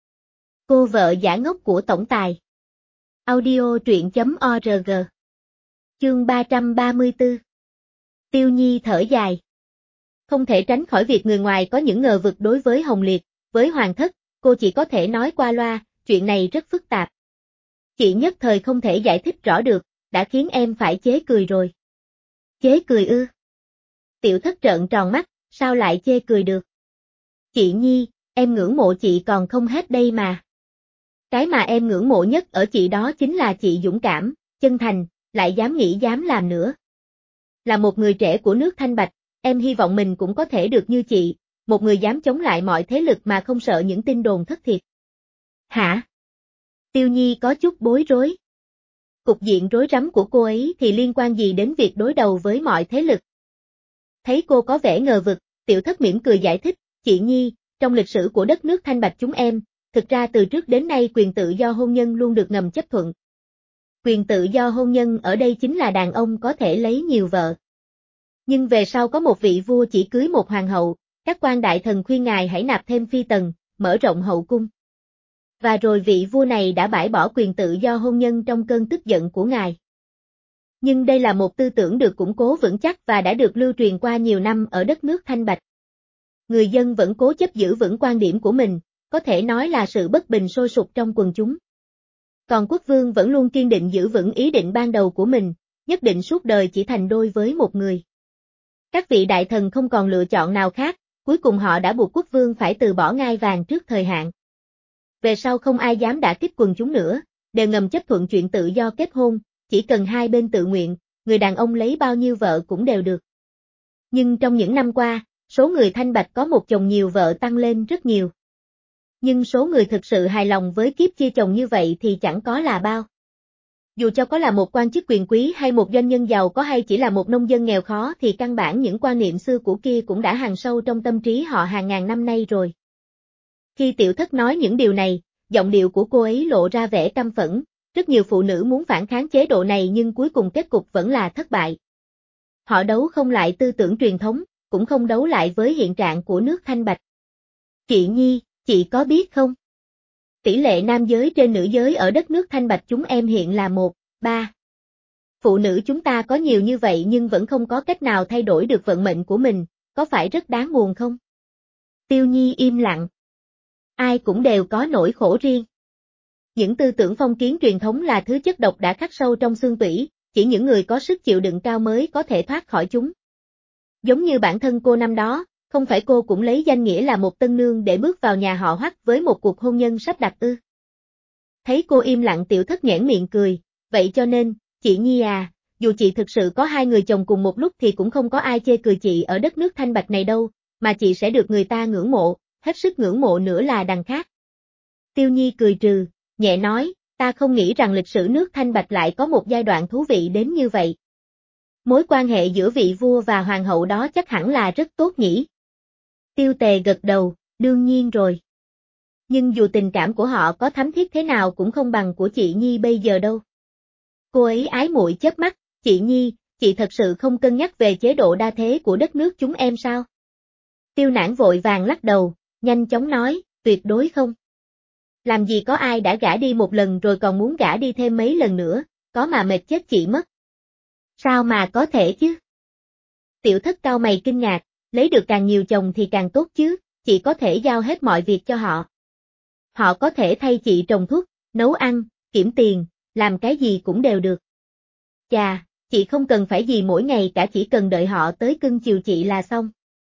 Cô vợ giả ngốc của tổng tài. Audio truyện.org. Chương 334. Tiêu Nhi thở dài. Không thể tránh khỏi việc người ngoài có những ngờ vực đối với Hồng Liệt, với Hoàng Thất, cô chỉ có thể nói qua loa, chuyện này rất phức tạp. Chị nhất thời không thể giải thích rõ được, đã khiến em phải chế cười rồi. Chế cười ư? Tiểu Thất trợn tròn mắt, sao lại chê cười được? Chị Nhi, em ngưỡng mộ chị còn không hết đây mà. Cái mà em ngưỡng mộ nhất ở chị đó chính là chị dũng cảm, chân thành, lại dám nghĩ dám làm nữa. Là một người trẻ của nước Thanh Bạch, em hy vọng mình cũng có thể được như chị, một người dám chống lại mọi thế lực mà không sợ những tin đồn thất thiệt. Hả? Tiêu Nhi có chút bối rối. Cục diện rối rắm của cô ấy thì liên quan gì đến việc đối đầu với mọi thế lực? Thấy cô có vẻ ngờ vực, Tiểu Thất mỉm cười giải thích, chị Nhi, trong lịch sử của đất nước Thanh Bạch chúng em, thực ra từ trước đến nay quyền tự do hôn nhân luôn được ngầm chấp thuận. Quyền tự do hôn nhân ở đây chính là đàn ông có thể lấy nhiều vợ. Nhưng về sau có một vị vua chỉ cưới một hoàng hậu, các quan đại thần khuyên ngài hãy nạp thêm phi tần, mở rộng hậu cung. Và rồi vị vua này đã bãi bỏ quyền tự do hôn nhân trong cơn tức giận của ngài. Nhưng đây là một tư tưởng được củng cố vững chắc và đã được lưu truyền qua nhiều năm ở đất nước Thanh Bạch. Người dân vẫn cố chấp giữ vững quan điểm của mình, có thể nói là sự bất bình sôi sục trong quần chúng. Còn quốc vương vẫn luôn kiên định giữ vững ý định ban đầu của mình, nhất định suốt đời chỉ thành đôi với một người. Các vị đại thần không còn lựa chọn nào khác, cuối cùng họ đã buộc quốc vương phải từ bỏ ngai vàng trước thời hạn. Về sau không ai dám đả kích quần chúng nữa, đều ngầm chấp thuận chuyện tự do kết hôn, chỉ cần hai bên tự nguyện, người đàn ông lấy bao nhiêu vợ cũng đều được. Nhưng trong những năm qua, số người Thanh Bạch có một chồng nhiều vợ tăng lên rất nhiều. Nhưng số người thực sự hài lòng với kiếp chia chồng như vậy thì chẳng có là bao. Dù cho có là một quan chức quyền quý hay một doanh nhân giàu có hay chỉ là một nông dân nghèo khó thì căn bản những quan niệm xưa cũ kia cũng đã hằn sâu trong tâm trí họ hàng ngàn năm nay rồi. Khi Tiểu Thất nói những điều này, giọng điệu của cô ấy lộ ra vẻ căm phẫn, rất nhiều phụ nữ muốn phản kháng chế độ này nhưng cuối cùng kết cục vẫn là thất bại. Họ đấu không lại tư tưởng truyền thống, cũng không đấu lại với hiện trạng của nước Thanh Bạch. Chị Nhi, chị có biết không? Tỷ lệ nam giới trên nữ giới ở đất nước Thanh Bạch chúng em hiện là 1:3. Phụ nữ chúng ta có nhiều như vậy nhưng vẫn không có cách nào thay đổi được vận mệnh của mình, có phải rất đáng buồn không? Tiêu Nhi im lặng. Ai cũng đều có nỗi khổ riêng. Những tư tưởng phong kiến truyền thống là thứ chất độc đã khắc sâu trong xương tủy, chỉ những người có sức chịu đựng cao mới có thể thoát khỏi chúng. Giống như bản thân cô năm đó, không phải cô cũng lấy danh nghĩa là một tân nương để bước vào nhà họ Hoắc với một cuộc hôn nhân sắp đặt ư? Thấy cô im lặng Tiểu Thất nhoẻn miệng cười, vậy cho nên, chị Nhi à, dù chị thực sự có hai người chồng cùng một lúc thì cũng không có ai chê cười chị ở đất nước Thanh Bạch này đâu, mà chị sẽ được người ta ngưỡng mộ, hết sức ngưỡng mộ nữa là đằng khác. Tiêu Nhi cười trừ, nhẹ nói, ta không nghĩ rằng lịch sử nước Thanh Bạch lại có một giai đoạn thú vị đến như vậy. Mối quan hệ giữa vị vua và hoàng hậu đó chắc hẳn là rất tốt nhỉ? Tiêu Tề gật đầu, đương nhiên rồi. Nhưng dù tình cảm của họ có thắm thiết thế nào cũng không bằng của chị Nhi bây giờ đâu. Cô ấy ái muội chớp mắt, chị Nhi, chị thật sự không cân nhắc về chế độ đa thế của đất nước chúng em sao? Tiêu Nản vội vàng lắc đầu, nhanh chóng nói, tuyệt đối không. Làm gì có ai đã gả đi một lần rồi còn muốn gả đi thêm mấy lần nữa, có mà mệt chết chị mất. Sao mà có thể chứ? Tiểu Thất cau mày kinh ngạc, lấy được càng nhiều chồng thì càng tốt chứ, chị có thể giao hết mọi việc cho họ. Họ có thể thay chị trồng thuốc, nấu ăn, kiểm tiền, làm cái gì cũng đều được. Chà, chị không cần phải gì mỗi ngày cả chỉ cần đợi họ tới cưng chiều chị là xong.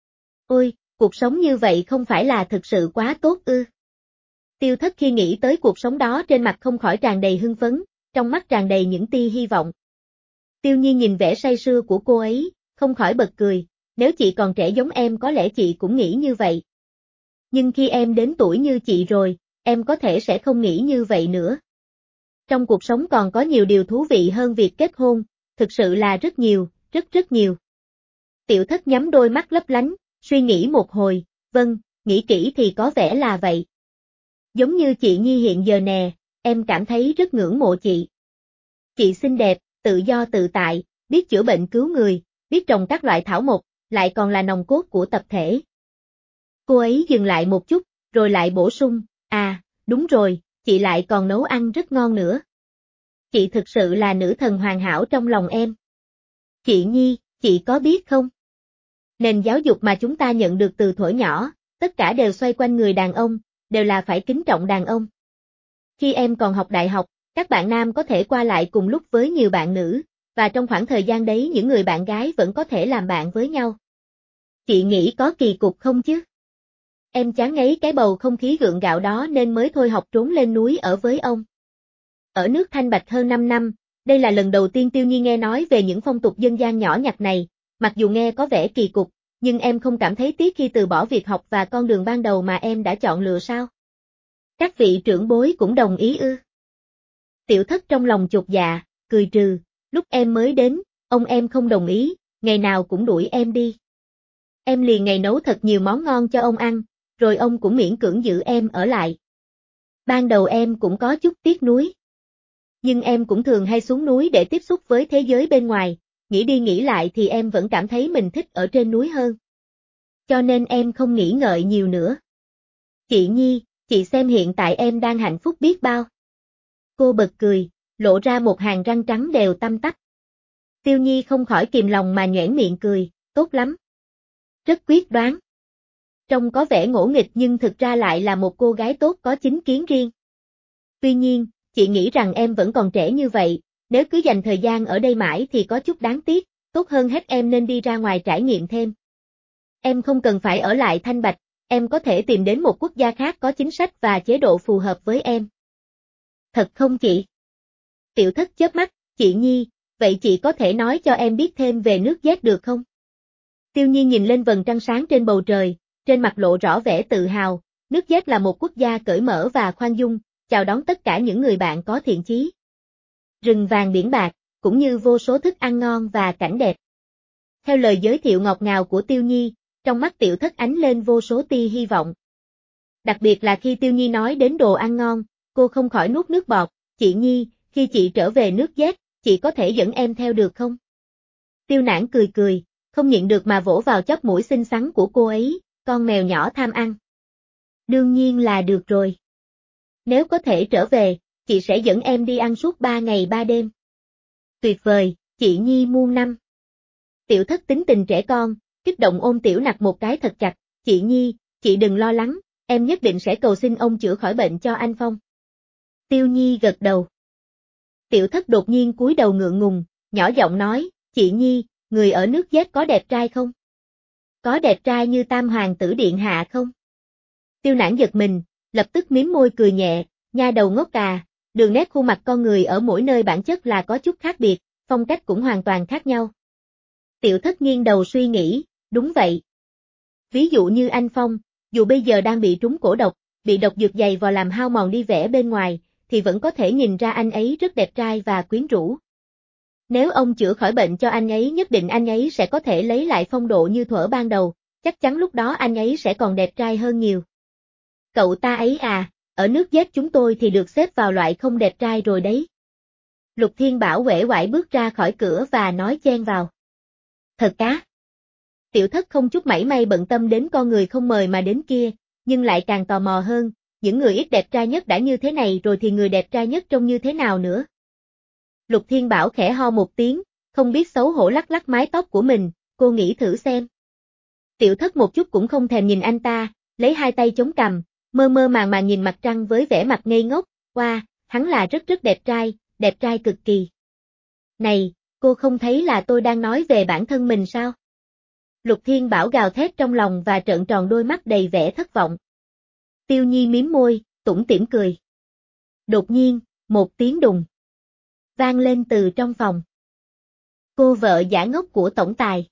Ôi, cuộc sống như vậy không phải là thực sự quá tốt ư? Tiêu Thất khi nghĩ tới cuộc sống đó trên mặt không khỏi tràn đầy hưng phấn, trong mắt tràn đầy những tia hy vọng. Tiêu Nhi nhìn vẻ say sưa của cô ấy, không khỏi bật cười, nếu chị còn trẻ giống em có lẽ chị cũng nghĩ như vậy. Nhưng khi em đến tuổi như chị rồi, em có thể sẽ không nghĩ như vậy nữa. Trong cuộc sống còn có nhiều điều thú vị hơn việc kết hôn, thực sự là rất nhiều, rất nhiều. Tiểu Thất nhắm đôi mắt lấp lánh, suy nghĩ một hồi, vâng, nghĩ kỹ thì có vẻ là vậy. Giống như chị Nhi hiện giờ nè, em cảm thấy rất ngưỡng mộ chị. Chị xinh đẹp, tự do tự tại, biết chữa bệnh cứu người, biết trồng các loại thảo mộc, lại còn là nòng cốt của tập thể. Cô ấy dừng lại một chút, rồi lại bổ sung, à, đúng rồi, chị lại còn nấu ăn rất ngon nữa. Chị thực sự là nữ thần hoàn hảo trong lòng em. Chị Nhi, chị có biết không? Nền giáo dục mà chúng ta nhận được từ thuở nhỏ, tất cả đều xoay quanh người đàn ông, đều là phải kính trọng đàn ông. Khi em còn học đại học, các bạn nam có thể qua lại cùng lúc với nhiều bạn nữ, và trong khoảng thời gian đấy những người bạn gái vẫn có thể làm bạn với nhau. Chị nghĩ có kỳ cục không chứ? Em chán ngấy cái bầu không khí gượng gạo đó nên mới thôi học trốn lên núi ở với ông. Ở nước Thanh Bạch hơn 5 năm, đây là lần đầu tiên Tiêu Nhi nghe nói về những phong tục dân gian nhỏ nhặt này, mặc dù nghe có vẻ kỳ cục, nhưng em không cảm thấy tiếc khi từ bỏ việc học và con đường ban đầu mà em đã chọn lựa sao? Các vị trưởng bối cũng đồng ý ư? Tiểu Thất trong lòng chột dạ, cười trừ, lúc em mới đến, ông em không đồng ý, ngày nào cũng đuổi em đi. Em liền ngày nấu thật nhiều món ngon cho ông ăn, rồi ông cũng miễn cưỡng giữ em ở lại. Ban đầu em cũng có chút tiếc nuối. Nhưng em cũng thường hay xuống núi để tiếp xúc với thế giới bên ngoài, nghĩ đi nghĩ lại thì em vẫn cảm thấy mình thích ở trên núi hơn. Cho nên em không nghĩ ngợi nhiều nữa. Chị Nhi, chị xem hiện tại em đang hạnh phúc biết bao. Cô bật cười, lộ ra một hàng răng trắng đều tăm tắp. Tiêu Nhi không khỏi kìm lòng mà nhoẻn miệng cười, tốt lắm. Rất quyết đoán. Trông có vẻ ngỗ nghịch nhưng thực ra lại là một cô gái tốt có chính kiến riêng. Tuy nhiên, chị nghĩ rằng em vẫn còn trẻ như vậy, nếu cứ dành thời gian ở đây mãi thì có chút đáng tiếc, tốt hơn hết em nên đi ra ngoài trải nghiệm thêm. Em không cần phải ở lại Thanh Bạch, em có thể tìm đến một quốc gia khác có chính sách và chế độ phù hợp với em. Thật không chị? Tiểu Thất chớp mắt, chị Nhi, vậy chị có thể nói cho em biết thêm về nước Z được không? Tiêu Nhi nhìn lên vầng trăng sáng trên bầu trời, trên mặt lộ rõ vẻ tự hào, nước Z là một quốc gia cởi mở và khoan dung, chào đón tất cả những người bạn có thiện chí. Rừng vàng biển bạc, cũng như vô số thức ăn ngon và cảnh đẹp. Theo lời giới thiệu ngọt ngào của Tiêu Nhi, trong mắt Tiểu Thất ánh lên vô số tia hy vọng. Đặc biệt là khi Tiêu Nhi nói đến đồ ăn ngon, cô không khỏi nuốt nước bọt, chị Nhi, khi chị trở về nước Z, chị có thể dẫn em theo được không? Tiêu Nãn cười cười, không nhịn được mà vỗ vào chóp mũi xinh xắn của cô ấy, con mèo nhỏ tham ăn. Đương nhiên là được rồi. Nếu có thể trở về, chị sẽ dẫn em đi ăn suốt 3 ngày 3 đêm. Tuyệt vời, chị Nhi muôn năm. Tiểu Thất tính tình trẻ con, kích động ôm Tiểu Nặc một cái thật chặt, chị Nhi, chị đừng lo lắng, em nhất định sẽ cầu xin ông chữa khỏi bệnh cho anh Phong. Tiêu Nhi gật đầu. Tiểu Thất đột nhiên cúi đầu ngượng ngùng, nhỏ giọng nói, chị Nhi, người ở nước Z có đẹp trai không? Có đẹp trai như Tam Hoàng tử Điện Hạ không? Tiêu Nãn giật mình, lập tức mím môi cười nhẹ, nha đầu ngốc à, đường nét khuôn mặt con người ở mỗi nơi bản chất là có chút khác biệt, phong cách cũng hoàn toàn khác nhau. Tiểu Thất nghiêng đầu suy nghĩ, đúng vậy. Ví dụ như anh Phong, dù bây giờ đang bị trúng cổ độc, bị độc dược dày vào làm hao mòn đi vẻ bên ngoài, thì vẫn có thể nhìn ra anh ấy rất đẹp trai và quyến rũ. Nếu ông chữa khỏi bệnh cho anh ấy nhất định anh ấy sẽ có thể lấy lại phong độ như thuở ban đầu, chắc chắn lúc đó anh ấy sẽ còn đẹp trai hơn nhiều. Cậu ta ấy à, ở nước Z chúng tôi thì được xếp vào loại không đẹp trai rồi đấy. Lục Thiên Bảo uể oải bước ra khỏi cửa và nói chen vào. Thật cá. Tiểu Thất không chút mảy may bận tâm đến con người không mời mà đến kia, nhưng lại càng tò mò hơn, những người ít đẹp trai nhất đã như thế này rồi thì người đẹp trai nhất trông như thế nào nữa. Lục Thiên Bảo khẽ ho một tiếng, không biết xấu hổ lắc lắc mái tóc của mình, cô nghĩ thử xem. Tiểu Thất một chút cũng không thèm nhìn anh ta, lấy hai tay chống cằm, mơ mơ màng màng nhìn mặt trăng với vẻ mặt ngây ngốc, wow, hắn là rất đẹp trai cực kỳ. Này, cô không thấy là tôi đang nói về bản thân mình sao? Lục Thiên Bảo gào thét trong lòng và trợn tròn đôi mắt đầy vẻ thất vọng. Tiêu Nhi mím môi, tủm tỉm cười. Đột nhiên, một tiếng đùng vang lên từ trong phòng. Cô vợ giả ngốc của tổng tài.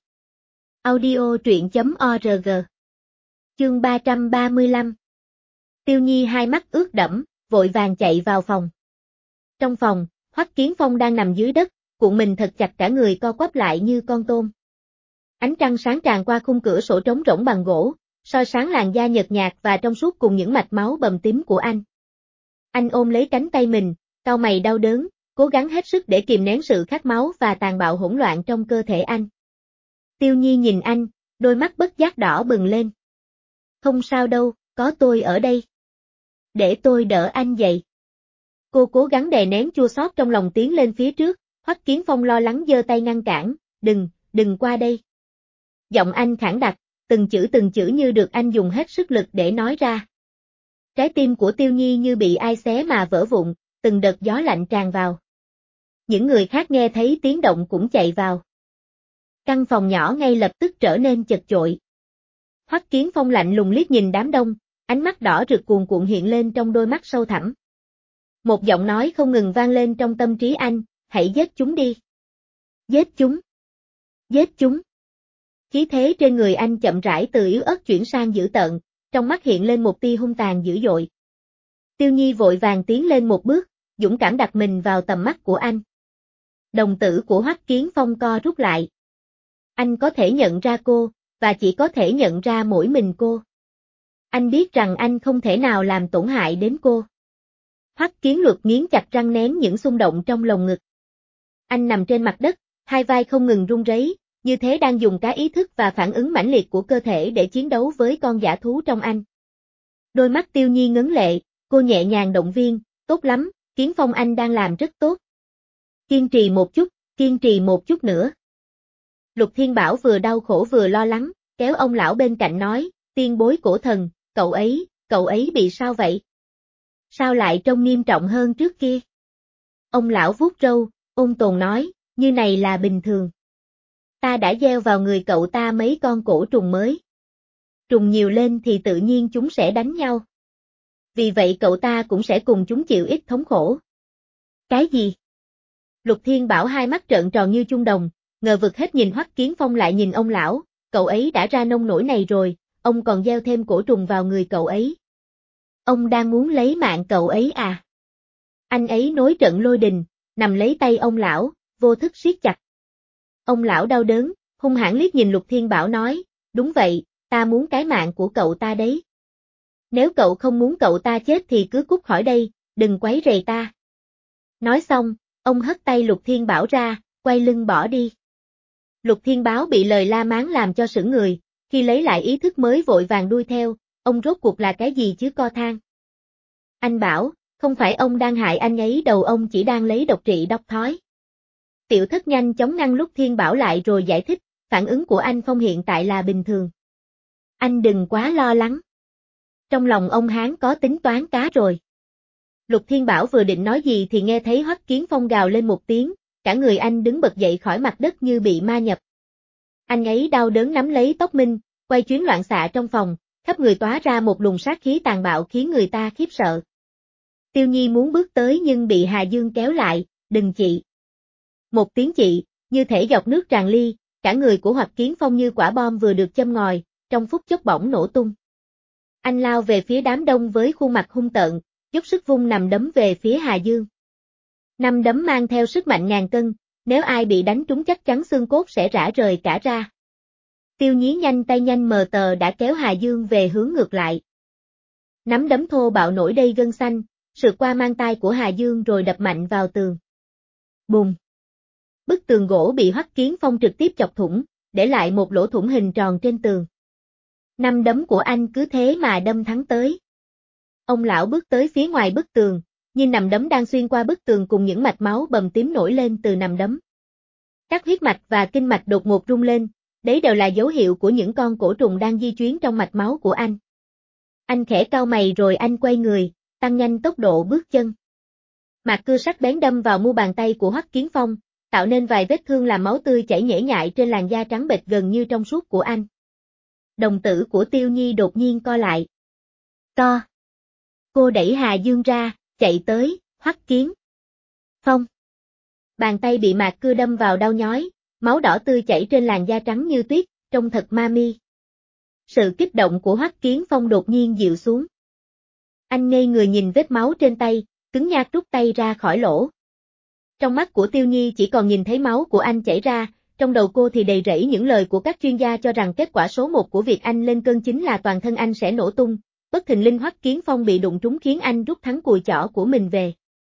Audio truyện.org. Chương 335. Tiêu Nhi hai mắt ướt đẫm, vội vàng chạy vào phòng. Trong phòng, Hoắc Kiến Phong đang nằm dưới đất, cuộn mình thật chặt cả người co quắp lại như con tôm. Ánh trăng sáng tràn qua khung cửa sổ trống rỗng bằng gỗ, soi sáng làn da nhợt nhạt và trong suốt cùng những mạch máu bầm tím của anh. Anh ôm lấy cánh tay mình, cau mày đau đớn, cố gắng hết sức để kìm nén sự khát máu và tàn bạo hỗn loạn trong cơ thể anh. Tiêu Nhi nhìn anh, đôi mắt bất giác đỏ bừng lên. Không sao đâu, có tôi ở đây. Để tôi đỡ anh dậy. Cô cố gắng đè nén chua xót trong lòng tiến lên phía trước, Hoắc Kiến Phong lo lắng giơ tay ngăn cản, đừng qua đây. Giọng anh khản đặc, từng chữ như được anh dùng hết sức lực để nói ra. Trái tim của Tiêu Nhi như bị ai xé mà vỡ vụn, từng đợt gió lạnh tràn vào. Những người khác nghe thấy tiếng động cũng chạy vào. Căn phòng nhỏ ngay lập tức trở nên chật chội. Hoắc Kiến Phong lạnh lùng liếc nhìn đám đông, ánh mắt đỏ rực cuồn cuộn hiện lên trong đôi mắt sâu thẳm. Một giọng nói không ngừng vang lên trong tâm trí anh, hãy giết chúng đi. Giết chúng. Giết chúng. Khí thế trên người anh chậm rãi từ yếu ớt chuyển sang dữ tợn, trong mắt hiện lên một tia hung tàn dữ dội. Tiêu Nhi vội vàng tiến lên một bước, dũng cảm đặt mình vào tầm mắt của anh. Đồng tử của Hoắc Kiến Phong co rút lại. Anh có thể nhận ra cô, và chỉ có thể nhận ra mỗi mình cô. Anh biết rằng anh không thể nào làm tổn hại đến cô. Hoắc Kiến Luật nghiến chặt răng nén những xung động trong lồng ngực. Anh nằm trên mặt đất, hai vai không ngừng run rẩy, như thế đang dùng cả ý thức và phản ứng mãnh liệt của cơ thể để chiến đấu với con dã thú trong anh. Đôi mắt Tiêu Nhi ngấn lệ, cô nhẹ nhàng động viên, tốt lắm, Kiến Phong anh đang làm rất tốt. Kiên trì một chút nữa. Lục Thiên Bảo vừa đau khổ vừa lo lắng, kéo ông lão bên cạnh nói, tiên bối cổ thần, cậu ấy bị sao vậy? Sao lại trông nghiêm trọng hơn trước kia? Ông lão vuốt râu, ôn tồn nói, như này là bình thường. Ta đã gieo vào người cậu ta mấy con cổ trùng mới. Trùng nhiều lên thì tự nhiên chúng sẽ đánh nhau. Vì vậy cậu ta cũng sẽ cùng chúng chịu ít thống khổ. Cái gì? Lục Thiên Bảo hai mắt trợn tròn như chuông đồng, ngờ vực hết nhìn Hoắc Kiến Phong lại nhìn ông lão, cậu ấy đã ra nông nỗi này rồi, ông còn gieo thêm cổ trùng vào người cậu ấy. Ông đang muốn lấy mạng cậu ấy à? Anh ấy nối trận lôi đình, nằm lấy tay ông lão, vô thức siết chặt. Ông lão đau đớn, hung hãn liếc nhìn Lục Thiên Bảo nói, đúng vậy, ta muốn cái mạng của cậu ta đấy. Nếu cậu không muốn cậu ta chết thì cứ cút khỏi đây, đừng quấy rầy ta. Nói xong, ông hất tay Lục Thiên Bảo ra, quay lưng bỏ đi. Lục Thiên Bảo bị lời la mắng làm cho sững người, khi lấy lại ý thức mới vội vàng đuôi theo, ông rốt cuộc là cái gì chứ co than. Anh bảo, không phải ông đang hại anh ấy đâu, ông chỉ đang lấy độc trị độc thói. Tiểu Thất nhanh chóng ngăn Lục Thiên Bảo lại rồi giải thích, phản ứng của anh Phong hiện tại là bình thường. Anh đừng quá lo lắng. Trong lòng ông Hán có tính toán cá rồi. Lục Thiên Bảo vừa định nói gì thì nghe thấy Hoắc Kiến Phong gào lên một tiếng, cả người anh đứng bật dậy khỏi mặt đất như bị ma nhập. Anh ấy đau đớn nắm lấy tóc Minh, quay chuyến loạn xạ trong phòng, khắp người tóa ra một luồng sát khí tàn bạo khiến người ta khiếp sợ. Tiêu Nhi muốn bước tới nhưng bị Hà Dương kéo lại, đừng chị. Một tiếng chị, như thể giọt nước tràn ly, cả người của Hoắc Kiến Phong như quả bom vừa được châm ngòi, trong phút chốc bỗng nổ tung. Anh lao về phía đám đông với khuôn mặt hung tợn, dốc sức vung nằm đấm về phía Hà Dương. Năm đấm mang theo sức mạnh ngàn cân, nếu ai bị đánh trúng chắc chắn xương cốt sẽ rã rời cả ra. Tiêu Nhí nhanh tay nhanh mờ tờ đã kéo Hà Dương về hướng ngược lại. Nắm đấm thô bạo nổi đầy gân xanh, sượt qua mang tai của Hà Dương rồi đập mạnh vào tường. Bùm! Bức tường gỗ bị Hoắc Kiến Phong trực tiếp chọc thủng, để lại một lỗ thủng hình tròn trên tường. Năm đấm của anh cứ thế mà đâm thắng tới. Ông lão bước tới phía ngoài bức tường, nhưng nằm đấm đang xuyên qua bức tường cùng những mạch máu bầm tím nổi lên từ nằm đấm. Các huyết mạch và kinh mạch đột ngột rung lên, đấy đều là dấu hiệu của những con cổ trùng đang di chuyển trong mạch máu của anh. Anh khẽ cau mày rồi anh quay người, tăng nhanh tốc độ bước chân. Mạc cưa sắc bén đâm vào mu bàn tay của Hoắc Kiến Phong, tạo nên vài vết thương làm máu tươi chảy nhễ nhại trên làn da trắng bệch gần như trong suốt của anh. Đồng tử của Tiêu Nhi đột nhiên co lại. To. Cô đẩy Hà Dương ra, chạy tới, Hoắc Kiến Phong. Bàn tay bị Mạc cưa đâm vào đau nhói, máu đỏ tươi chảy trên làn da trắng như tuyết, trông thật ma mi. Sự kích động của Hoắc Kiến Phong đột nhiên dịu xuống. Anh ngây người nhìn vết máu trên tay, cứng nhắc rút tay ra khỏi lỗ. Trong mắt của Tiêu Nhi chỉ còn nhìn thấy máu của anh chảy ra, trong đầu cô thì đầy rẫy những lời của các chuyên gia cho rằng kết quả số 1 của việc anh lên cơn chính là toàn thân anh sẽ nổ tung. Bất thình lình Hoắc Kiến Phong bị đụng trúng khiến anh rút thắng cùi chỏ của mình về.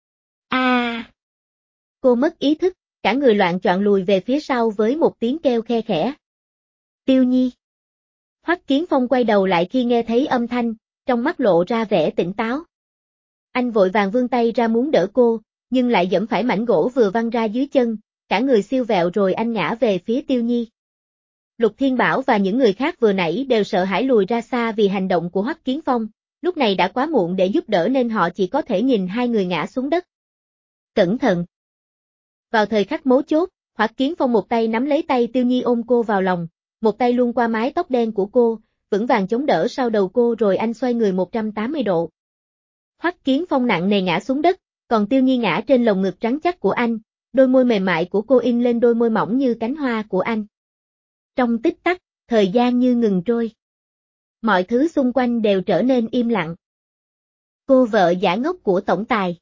Cô mất ý thức, cả người loạng choạng lùi về phía sau với một tiếng kêu khe khẽ. Tiêu Nhi. Hoắc Kiến Phong quay đầu lại khi nghe thấy âm thanh, trong mắt lộ ra vẻ tỉnh táo. Anh vội vàng vươn tay ra muốn đỡ cô, nhưng lại giẫm phải mảnh gỗ vừa văng ra dưới chân, cả người siêu vẹo rồi anh ngã về phía Tiêu Nhi. Lục Thiên Bảo và những người khác vừa nãy đều sợ hãi lùi ra xa vì hành động của Hoắc Kiến Phong, lúc này đã quá muộn để giúp đỡ nên họ chỉ có thể nhìn hai người ngã xuống đất. Cẩn thận! Vào thời khắc mấu chốt, Hoắc Kiến Phong một tay nắm lấy tay Tiêu Nhi ôm cô vào lòng, một tay luồn qua mái tóc đen của cô, vững vàng chống đỡ sau đầu cô rồi anh xoay người 180 độ. Hoắc Kiến Phong nặng nề ngã xuống đất, còn Tiêu Nhi ngã trên lồng ngực trắng chắc của anh, đôi môi mềm mại của cô in lên đôi môi mỏng như cánh hoa của anh. Trong tích tắc, thời gian như ngừng trôi. Mọi thứ xung quanh đều trở nên im lặng. Cô vợ giả ngốc của tổng tài.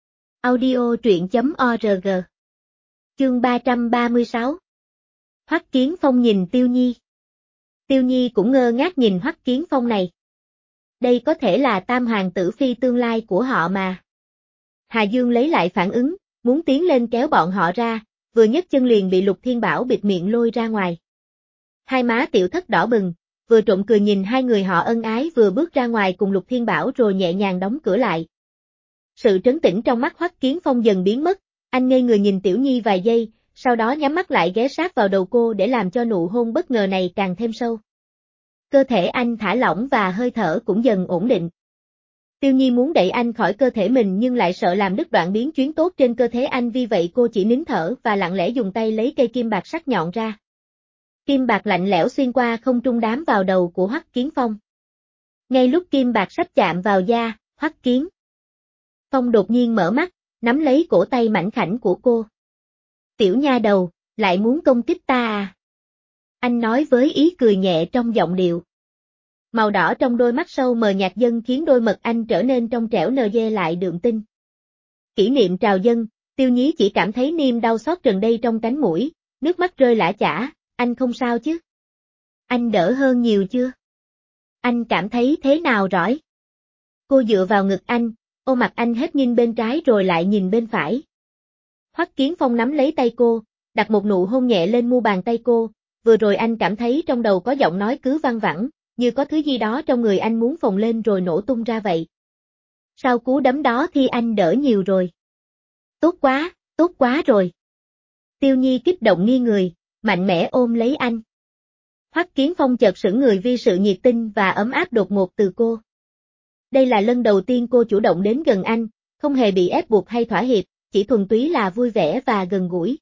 Audio truyện.org. Chương 336. Hoắc Kiến Phong nhìn Tiêu Nhi. Tiêu Nhi cũng ngơ ngác nhìn Hoắc Kiến Phong này. Đây có thể là tam hoàng tử phi tương lai của họ mà. Hà Dương lấy lại phản ứng, muốn tiến lên kéo bọn họ ra, vừa nhấc chân liền bị Lục Thiên Bảo bịt miệng lôi ra ngoài. Hai má Tiểu Thất đỏ bừng, vừa trộm cười nhìn hai người họ ân ái vừa bước ra ngoài cùng Lục Thiên Bảo rồi nhẹ nhàng đóng cửa lại. Sự trấn tĩnh trong mắt Hoắc Kiến Phong dần biến mất, anh ngây người nhìn Tiểu Nhi vài giây, sau đó nhắm mắt lại ghé sát vào đầu cô để làm cho nụ hôn bất ngờ này càng thêm sâu. Cơ thể anh thả lỏng và hơi thở cũng dần ổn định. Tiêu Nhi muốn đẩy anh khỏi cơ thể mình nhưng lại sợ làm đứt đoạn biến chuyến tốt trên cơ thể anh, vì vậy cô chỉ nín thở và lặng lẽ dùng tay lấy cây kim bạc sắc nhọn ra. Kim bạc lạnh lẽo xuyên qua không trung đám vào đầu của Hoắc Kiến Phong. Ngay lúc kim bạc sắp chạm vào da, Hoắc Kiến Phong đột nhiên mở mắt, nắm lấy cổ tay mảnh khảnh của cô. Tiểu nha đầu, lại muốn công kích ta à? Anh nói với ý cười nhẹ trong giọng điệu. Màu đỏ trong đôi mắt sâu mờ nhạt dần khiến đôi mật anh trở nên trong trẻo nờ dê lại đượm tinh. Kỷ niệm trào dâng, Tiêu Nhí chỉ cảm thấy niêm đau xót trần đây trong cánh mũi, nước mắt rơi lã chã, anh không sao chứ? Anh đỡ hơn nhiều chưa? Anh cảm thấy thế nào rồi? Cô dựa vào ngực anh, ôm mặt anh hết nhìn bên trái rồi lại nhìn bên phải. Hoắc Kiến Phong nắm lấy tay cô, đặt một nụ hôn nhẹ lên mu bàn tay cô, vừa rồi anh cảm thấy trong đầu có giọng nói cứ văng vẳng, như có thứ gì đó trong người anh muốn phồng lên rồi nổ tung ra vậy. Sau cú đấm đó thì anh đỡ nhiều rồi. Tốt quá rồi. Tiêu Nhi kích động nghiêng người, mạnh mẽ ôm lấy anh. Hoắc Kiến Phong chợt sững người vì sự nhiệt tình và ấm áp đột ngột từ cô. Đây là lần đầu tiên cô chủ động đến gần anh, không hề bị ép buộc hay thỏa hiệp, chỉ thuần túy là vui vẻ và gần gũi.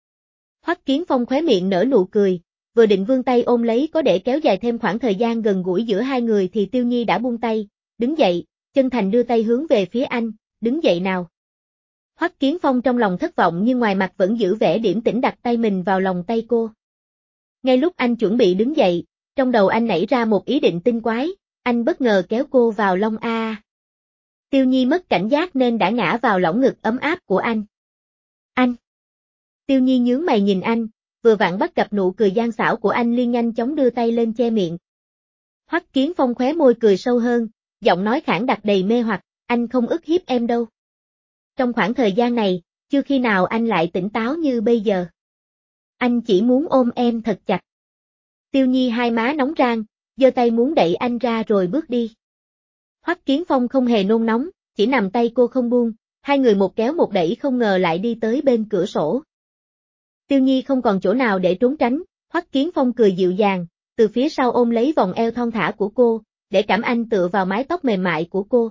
Hoắc Kiến Phong khóe miệng nở nụ cười, vừa định vươn tay ôm lấy có để kéo dài thêm khoảng thời gian gần gũi giữa hai người thì Tiêu Nhi đã buông tay, đứng dậy, chân thành đưa tay hướng về phía anh, đứng dậy nào. Hoắc Kiến Phong trong lòng thất vọng nhưng ngoài mặt vẫn giữ vẻ điềm tĩnh đặt tay mình vào lòng tay cô. Ngay lúc anh chuẩn bị đứng dậy, trong đầu anh nảy ra một ý định tinh quái, anh bất ngờ kéo cô vào lông a. Tiêu Nhi mất cảnh giác nên đã ngã vào lõng ngực ấm áp của anh. Anh! Tiêu Nhi nhướng mày nhìn anh, vừa vặn bắt gặp nụ cười gian xảo của anh liền nhanh chóng đưa tay lên che miệng. Hoắc Kiến Phong khóe môi cười sâu hơn, giọng nói khản đặc đầy mê hoặc, anh không ức hiếp em đâu. Trong khoảng thời gian này, chưa khi nào anh lại tỉnh táo như bây giờ. Anh chỉ muốn ôm em thật chặt. Tiêu Nhi hai má nóng rang, giơ tay muốn đẩy anh ra rồi bước đi. Hoắc Kiến Phong không hề nôn nóng, chỉ nằm tay cô không buông, hai người một kéo một đẩy không ngờ lại đi tới bên cửa sổ. Tiêu Nhi không còn chỗ nào để trốn tránh, Hoắc Kiến Phong cười dịu dàng, từ phía sau ôm lấy vòng eo thon thả của cô, để cảm anh tựa vào mái tóc mềm mại của cô.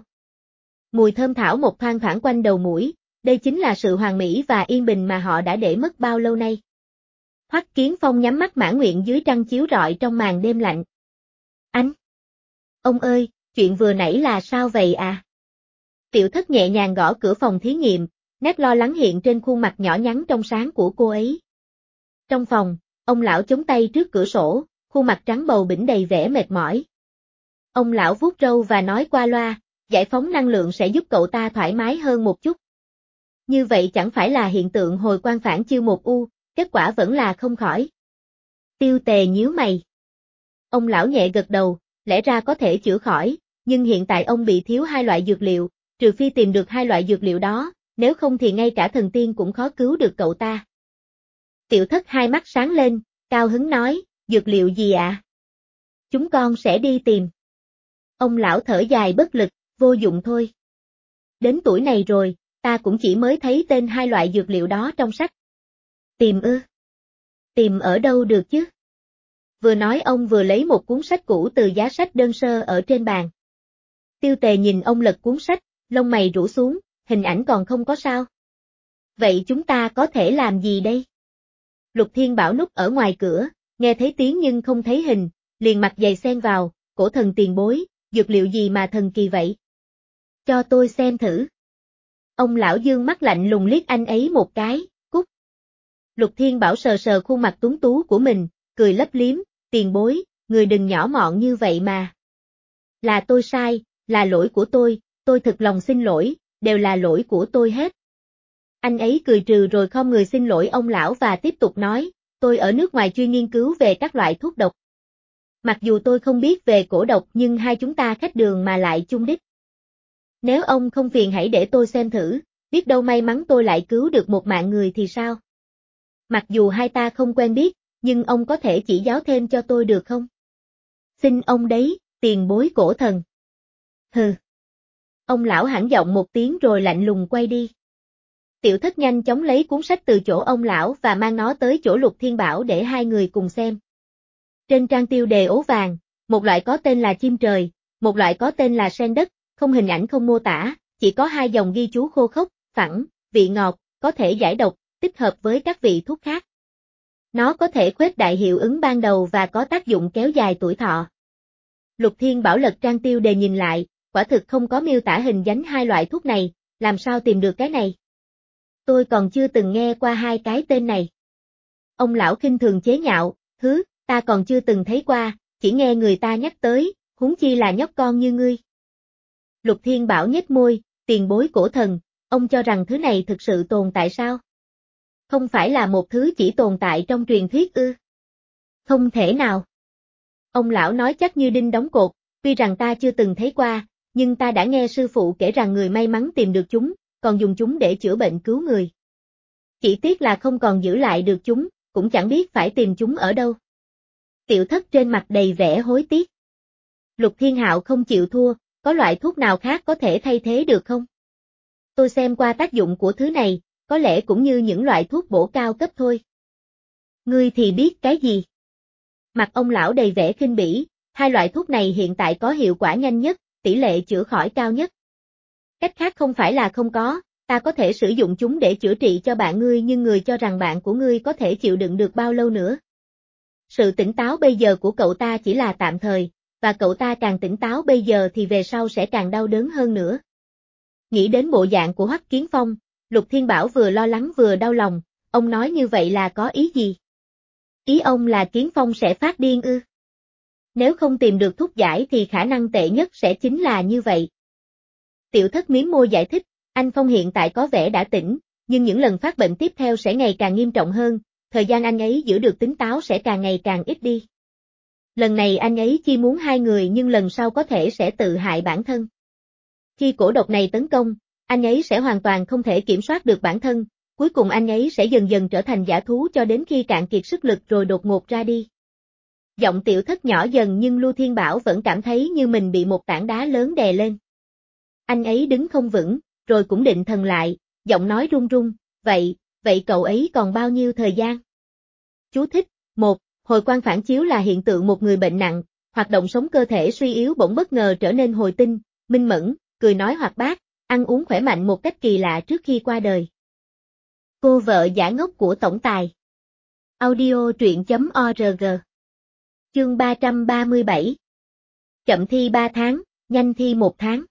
Mùi thơm thảo một thoang thoảng quanh đầu mũi, đây chính là sự hoàn mỹ và yên bình mà họ đã để mất bao lâu nay. Hoắc Kiến Phong nhắm mắt mãn nguyện dưới trăng chiếu rọi trong màn đêm lạnh. Anh! Ông ơi, chuyện vừa nãy là sao vậy à? Tiểu Thất nhẹ nhàng gõ cửa phòng thí nghiệm, nét lo lắng hiện trên khuôn mặt nhỏ nhắn trong sáng của cô ấy. Trong phòng, ông lão chống tay trước cửa sổ, khuôn mặt trắng bầu bĩnh đầy vẻ mệt mỏi. Ông lão vuốt râu và nói qua loa, giải phóng năng lượng sẽ giúp cậu ta thoải mái hơn một chút. Như vậy chẳng phải là hiện tượng hồi quang phản chiêu một u, kết quả vẫn là không khỏi. Tiêu Tề nhíu mày. Ông lão nhẹ gật đầu, lẽ ra có thể chữa khỏi, nhưng hiện tại ông bị thiếu hai loại dược liệu, trừ phi tìm được hai loại dược liệu đó, nếu không thì ngay cả thần tiên cũng khó cứu được cậu ta. Tiểu Thất hai mắt sáng lên, cao hứng nói, dược liệu gì ạ? Chúng con sẽ đi tìm. Ông lão thở dài bất lực, vô dụng thôi. Đến tuổi này rồi, ta cũng chỉ mới thấy tên hai loại dược liệu đó trong sách. Tìm ư? Tìm ở đâu được chứ? Vừa nói ông vừa lấy một cuốn sách cũ từ giá sách đơn sơ ở trên bàn. Tiêu Tề nhìn ông lật cuốn sách, lông mày rũ xuống, hình ảnh còn không có sao. Vậy chúng ta có thể làm gì đây? Lục Thiên Bảo núp ở ngoài cửa, nghe thấy tiếng nhưng không thấy hình, liền mặt dày xen vào, cổ thần tiền bối, dược liệu gì mà thần kỳ vậy? Cho tôi xem thử. Ông lão dương mắt lạnh lùng liếc anh ấy một cái, cút. Lục Thiên Bảo sờ sờ khuôn mặt tuấn tú của mình, cười lấp liếm, tiền bối, người đừng nhỏ mọn như vậy mà. Là tôi sai, là lỗi của tôi thực lòng xin lỗi, đều là lỗi của tôi hết. Anh ấy cười trừ rồi khom người xin lỗi ông lão và tiếp tục nói, tôi ở nước ngoài chuyên nghiên cứu về các loại thuốc độc. Mặc dù tôi không biết về cổ độc nhưng hai chúng ta khách đường mà lại chung đích. Nếu ông không phiền hãy để tôi xem thử, biết đâu may mắn tôi lại cứu được một mạng người thì sao? Mặc dù hai ta không quen biết, nhưng ông có thể chỉ giáo thêm cho tôi được không? Xin ông đấy, tiền bối cổ thần. Hừ. Ông lão hãng giọng một tiếng rồi lạnh lùng quay đi. Tiểu Thất nhanh chóng lấy cuốn sách từ chỗ ông lão và mang nó tới chỗ Lục Thiên Bảo để hai người cùng xem. Trên trang tiêu đề ố vàng, một loại có tên là chim trời, một loại có tên là sen đất, không hình ảnh không mô tả, chỉ có hai dòng ghi chú khô khốc, phẳng, vị ngọt, có thể giải độc, tích hợp với các vị thuốc khác. Nó có thể khuếch đại hiệu ứng ban đầu và có tác dụng kéo dài tuổi thọ. Lục Thiên Bảo lật trang tiêu đề nhìn lại, quả thực không có miêu tả hình dáng hai loại thuốc này, làm sao tìm được cái này? Tôi còn chưa từng nghe qua hai cái tên này. Ông lão khinh thường chế nhạo, ta còn chưa từng thấy qua, chỉ nghe người ta nhắc tới, huống chi là nhóc con như ngươi. Lục Thiên Bảo nhếch môi, tiền bối cổ thần, ông cho rằng thứ này thực sự tồn tại sao? Không phải là một thứ chỉ tồn tại trong truyền thuyết ư? Không thể nào. Ông lão nói chắc như đinh đóng cột, tuy rằng ta chưa từng thấy qua, nhưng ta đã nghe sư phụ kể rằng người may mắn tìm được chúng, còn dùng chúng để chữa bệnh cứu người. Chỉ tiếc là không còn giữ lại được chúng, cũng chẳng biết phải tìm chúng ở đâu. Tiểu Thất trên mặt đầy vẻ hối tiếc. Lục Thiên Hạo không chịu thua, có loại thuốc nào khác có thể thay thế được không? Tôi xem qua tác dụng của thứ này, có lẽ cũng như những loại thuốc bổ cao cấp thôi. Ngươi thì biết cái gì? Mặt ông lão đầy vẻ khinh bỉ, hai loại thuốc này hiện tại có hiệu quả nhanh nhất, tỷ lệ chữa khỏi cao nhất. Cách khác không phải là không có, ta có thể sử dụng chúng để chữa trị cho bạn ngươi nhưng người cho rằng bạn của ngươi có thể chịu đựng được bao lâu nữa. Sự tỉnh táo bây giờ của cậu ta chỉ là tạm thời, và cậu ta càng tỉnh táo bây giờ thì về sau sẽ càng đau đớn hơn nữa. Nghĩ đến bộ dạng của Hoắc Kiến Phong, Lục Thiên Bảo vừa lo lắng vừa đau lòng, ông nói như vậy là có ý gì? Ý ông là Kiến Phong sẽ phát điên ư? Nếu không tìm được thuốc giải thì khả năng tệ nhất sẽ chính là như vậy. Tiểu Thất mím môi giải thích, anh Phong hiện tại có vẻ đã tỉnh, nhưng những lần phát bệnh tiếp theo sẽ ngày càng nghiêm trọng hơn, thời gian anh ấy giữ được tính táo sẽ càng ngày càng ít đi. Lần này anh ấy chỉ muốn hai người nhưng lần sau có thể sẽ tự hại bản thân. Khi cổ độc này tấn công, anh ấy sẽ hoàn toàn không thể kiểm soát được bản thân, cuối cùng anh ấy sẽ dần dần trở thành dã thú cho đến khi cạn kiệt sức lực rồi đột ngột ra đi. Giọng Tiểu Thất nhỏ dần nhưng Lưu Thiên Bảo vẫn cảm thấy như mình bị một tảng đá lớn đè lên. Anh ấy đứng không vững, rồi cũng định thần lại, giọng nói run run, vậy cậu ấy còn bao nhiêu thời gian? Chú thích, 1. Hồi quang phản chiếu là hiện tượng một người bệnh nặng, hoạt động sống cơ thể suy yếu bỗng bất ngờ trở nên hồi tinh, minh mẫn, cười nói hoạt bát, ăn uống khỏe mạnh một cách kỳ lạ trước khi qua đời. Cô vợ giả ngốc của tổng tài. Audio truyện.org. Chương 337. Chậm thi 3 tháng, nhanh thi 1 tháng.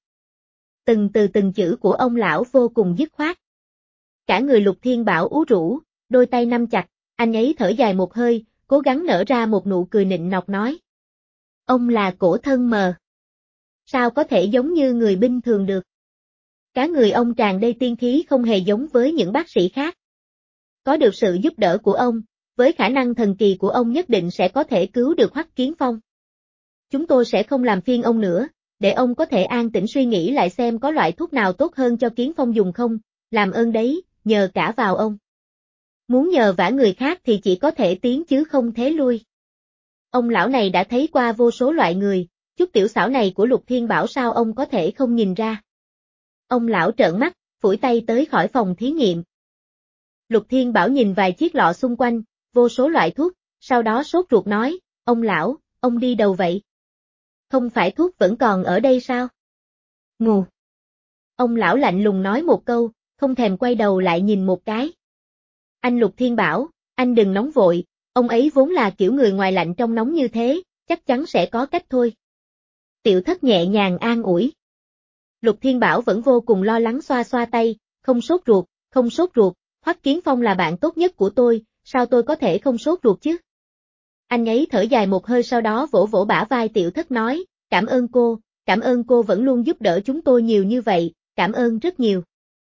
Từng chữ của ông lão vô cùng dứt khoát. Cả người Lục Thiên Bảo ú rũ, đôi tay nắm chặt, anh ấy thở dài một hơi, cố gắng nở ra một nụ cười nịnh nọt nói. Ông là cổ thân mờ. Sao có thể giống như người bình thường được? Cả người ông tràn đầy tiên khí không hề giống với những bác sĩ khác. Có được sự giúp đỡ của ông, với khả năng thần kỳ của ông nhất định sẽ có thể cứu được Hoắc Kiến Phong. Chúng tôi sẽ không làm phiền ông nữa, để ông có thể an tĩnh suy nghĩ lại xem có loại thuốc nào tốt hơn cho Kiến Phong dùng không, làm ơn đấy, nhờ cả vào ông. Muốn nhờ vả người khác thì chỉ có thể tiến chứ không thể lui. Ông lão này đã thấy qua vô số loại người, chút tiểu xảo này của Lục Thiên Bảo sao ông có thể không nhìn ra. Ông lão trợn mắt, phủi tay tới khỏi phòng thí nghiệm. Lục Thiên Bảo nhìn vài chiếc lọ xung quanh, vô số loại thuốc, sau đó sốt ruột nói, ông lão, ông đi đâu vậy? Không phải thuốc vẫn còn ở đây sao? Ngù. Ông lão lạnh lùng nói một câu, không thèm quay đầu lại nhìn một cái. Anh Lục Thiên Bảo, anh đừng nóng vội, ông ấy vốn là kiểu người ngoài lạnh trong nóng như thế, chắc chắn sẽ có cách thôi. Tiểu Thất nhẹ nhàng an ủi. Lục Thiên Bảo vẫn vô cùng lo lắng xoa xoa tay, không sốt ruột, không sốt ruột, Hoắc Kiến Phong là bạn tốt nhất của tôi, sao tôi có thể không sốt ruột chứ? Anh ấy thở dài một hơi sau đó vỗ vỗ bả vai Tiểu Thất nói, cảm ơn cô vẫn luôn giúp đỡ chúng tôi nhiều như vậy, cảm ơn rất nhiều.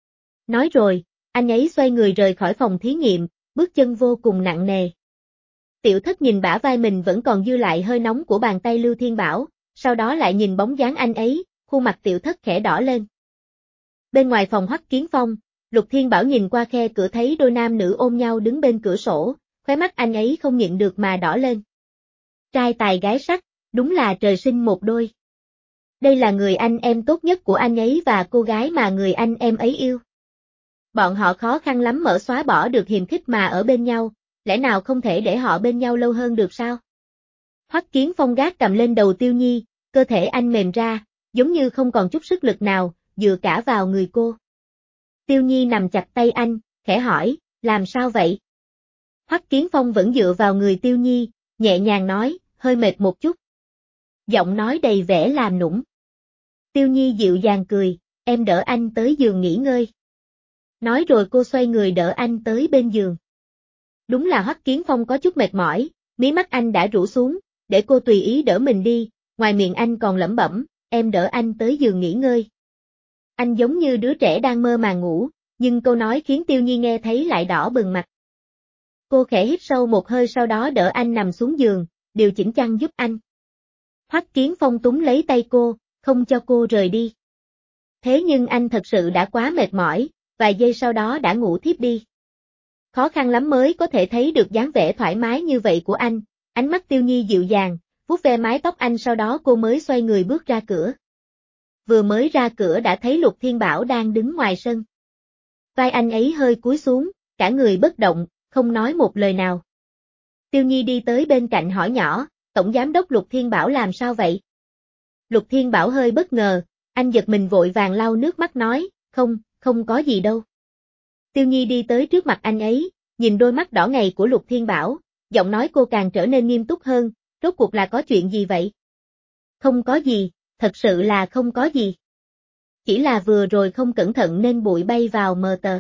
Nói rồi, anh ấy xoay người rời khỏi phòng thí nghiệm, bước chân vô cùng nặng nề. Tiểu Thất nhìn bả vai mình vẫn còn dư lại hơi nóng của bàn tay Lưu Thiên Bảo, sau đó lại nhìn bóng dáng anh ấy, khuôn mặt Tiểu Thất khẽ đỏ lên. Bên ngoài phòng Hoắc Kiến Phong, Lục Thiên Bảo nhìn qua khe cửa thấy đôi nam nữ ôm nhau đứng bên cửa sổ, khóe mắt anh ấy không nhịn được mà đỏ lên. Trai tài gái sắc, đúng là trời sinh một đôi. Đây là người anh em tốt nhất của anh ấy và cô gái mà người anh em ấy yêu. Bọn họ khó khăn lắm mới xóa bỏ được hiềm khích mà ở bên nhau, lẽ nào không thể để họ bên nhau lâu hơn được sao? Hoắc Kiến Phong gác cầm lên đầu Tiêu Nhi, cơ thể anh mềm ra, giống như không còn chút sức lực nào, dựa cả vào người cô. Tiêu Nhi nằm chặt tay anh, khẽ hỏi, làm sao vậy? Hoắc Kiến Phong vẫn dựa vào người Tiêu Nhi, nhẹ nhàng nói, hơi mệt một chút. Giọng nói đầy vẻ làm nũng. Tiêu Nhi dịu dàng cười, em đỡ anh tới giường nghỉ ngơi. Nói rồi cô xoay người đỡ anh tới bên giường. Đúng là Hoắc Kiến Phong có chút mệt mỏi, mí mắt anh đã rũ xuống, để cô tùy ý đỡ mình đi, ngoài miệng anh còn lẩm bẩm, em đỡ anh tới giường nghỉ ngơi. Anh giống như đứa trẻ đang mơ màng ngủ, nhưng câu nói khiến Tiêu Nhi nghe thấy lại đỏ bừng mặt. Cô khẽ hít sâu một hơi sau đó đỡ anh nằm xuống giường, điều chỉnh chăn giúp anh. Hoắc Kiến Phong túm lấy tay cô, không cho cô rời đi. Thế nhưng anh thật sự đã quá mệt mỏi, vài giây sau đó đã ngủ thiếp đi. Khó khăn lắm mới có thể thấy được dáng vẻ thoải mái như vậy của anh, ánh mắt Tiêu Nhi dịu dàng, vuốt ve mái tóc anh sau đó cô mới xoay người bước ra cửa. Vừa mới ra cửa đã thấy Lục Thiên Bảo đang đứng ngoài sân. Vai anh ấy hơi cúi xuống, cả người bất động, không nói một lời nào. Tiêu Nhi đi tới bên cạnh hỏi nhỏ, Tổng Giám đốc Lục Thiên Bảo làm sao vậy? Lục Thiên Bảo hơi bất ngờ, anh giật mình vội vàng lau nước mắt nói, không có gì đâu. Tiêu Nhi đi tới trước mặt anh ấy, nhìn đôi mắt đỏ ngầu của Lục Thiên Bảo, giọng nói cô càng trở nên nghiêm túc hơn, rốt cuộc là có chuyện gì vậy? Không có gì, thật sự là không có gì. Chỉ là vừa rồi không cẩn thận nên bụi bay vào mờ tờ.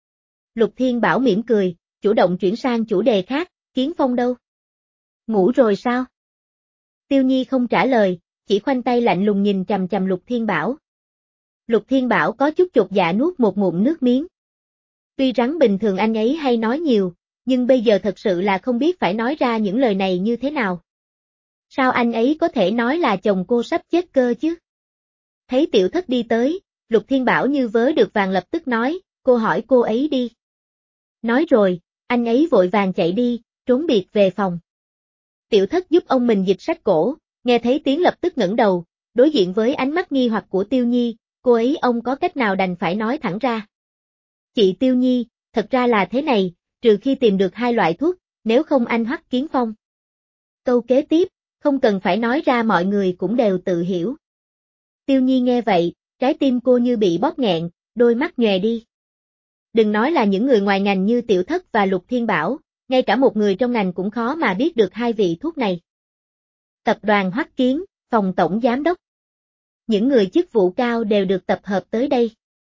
Lục Thiên Bảo mỉm cười, chủ động chuyển sang chủ đề khác, Kiến Phong đâu? Ngủ rồi sao? Tiêu Nhi không trả lời, chỉ khoanh tay lạnh lùng nhìn chằm chằm Lục Thiên Bảo. Lục Thiên Bảo có chút chột dạ nuốt một ngụm nước miếng. Tuy rằng bình thường anh ấy hay nói nhiều, nhưng bây giờ thật sự là không biết phải nói ra những lời này như thế nào. Sao anh ấy có thể nói là chồng cô sắp chết cơ chứ? Thấy Tiểu Thất đi tới, Lục Thiên Bảo như vớ được vàng lập tức nói, cô hỏi cô ấy đi. Nói rồi, anh ấy vội vàng chạy đi, trốn biệt về phòng. Tiểu Thất giúp ông mình dịch sách cổ, nghe thấy tiếng lập tức ngẩng đầu, đối diện với ánh mắt nghi hoặc của Tiêu Nhi, cô ấy ông có cách nào đành phải nói thẳng ra. Chị Tiêu Nhi, thật ra là thế này, trừ khi tìm được hai loại thuốc, nếu không anh Hoắc Kiến Phong. Câu kế tiếp, không cần phải nói ra mọi người cũng đều tự hiểu. Tiêu Nhi nghe vậy, trái tim cô như bị bóp nghẹn, đôi mắt nhòe đi. Đừng nói là những người ngoài ngành như Tiểu Thất và Lục Thiên Bảo, ngay cả một người trong ngành cũng khó mà biết được hai vị thuốc này. Tập đoàn Hoắc Kiến, phòng tổng giám đốc. Những người chức vụ cao đều được tập hợp tới đây.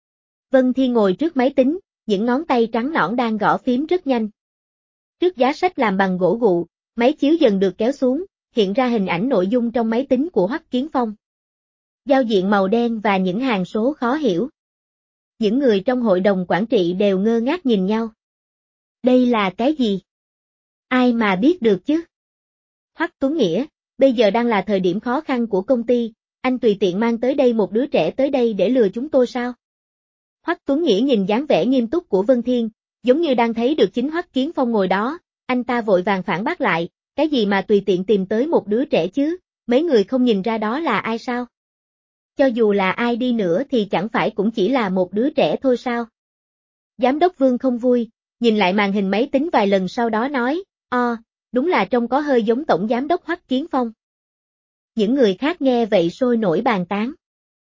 Vân Thi ngồi trước máy tính, những ngón tay trắng nõn đang gõ phím rất nhanh. Trước giá sách làm bằng gỗ gụ, máy chiếu dần được kéo xuống, hiện ra hình ảnh nội dung trong máy tính của Hoắc Kiến Phong. Giao diện màu đen và những hàng số khó hiểu. Những người trong hội đồng quản trị đều ngơ ngác nhìn nhau. Đây là cái gì? Ai mà biết được chứ? Hoắc Tuấn Nghĩa, bây giờ đang là thời điểm khó khăn của công ty, anh tùy tiện mang tới đây một đứa trẻ tới đây để lừa chúng tôi sao? Hoắc Tuấn Nghĩa nhìn dáng vẻ nghiêm túc của Vân Thiên, giống như đang thấy được chính Hoắc Kiến Phong ngồi đó, anh ta vội vàng phản bác lại, cái gì mà tùy tiện tìm tới một đứa trẻ chứ, mấy người không nhìn ra đó là ai sao? Cho dù là ai đi nữa thì chẳng phải cũng chỉ là một đứa trẻ thôi sao? Giám đốc Vương không vui, nhìn lại màn hình máy tính vài lần sau đó nói, đúng là trông có hơi giống tổng giám đốc Hoắc Kiến Phong. Những người khác nghe vậy sôi nổi bàn tán.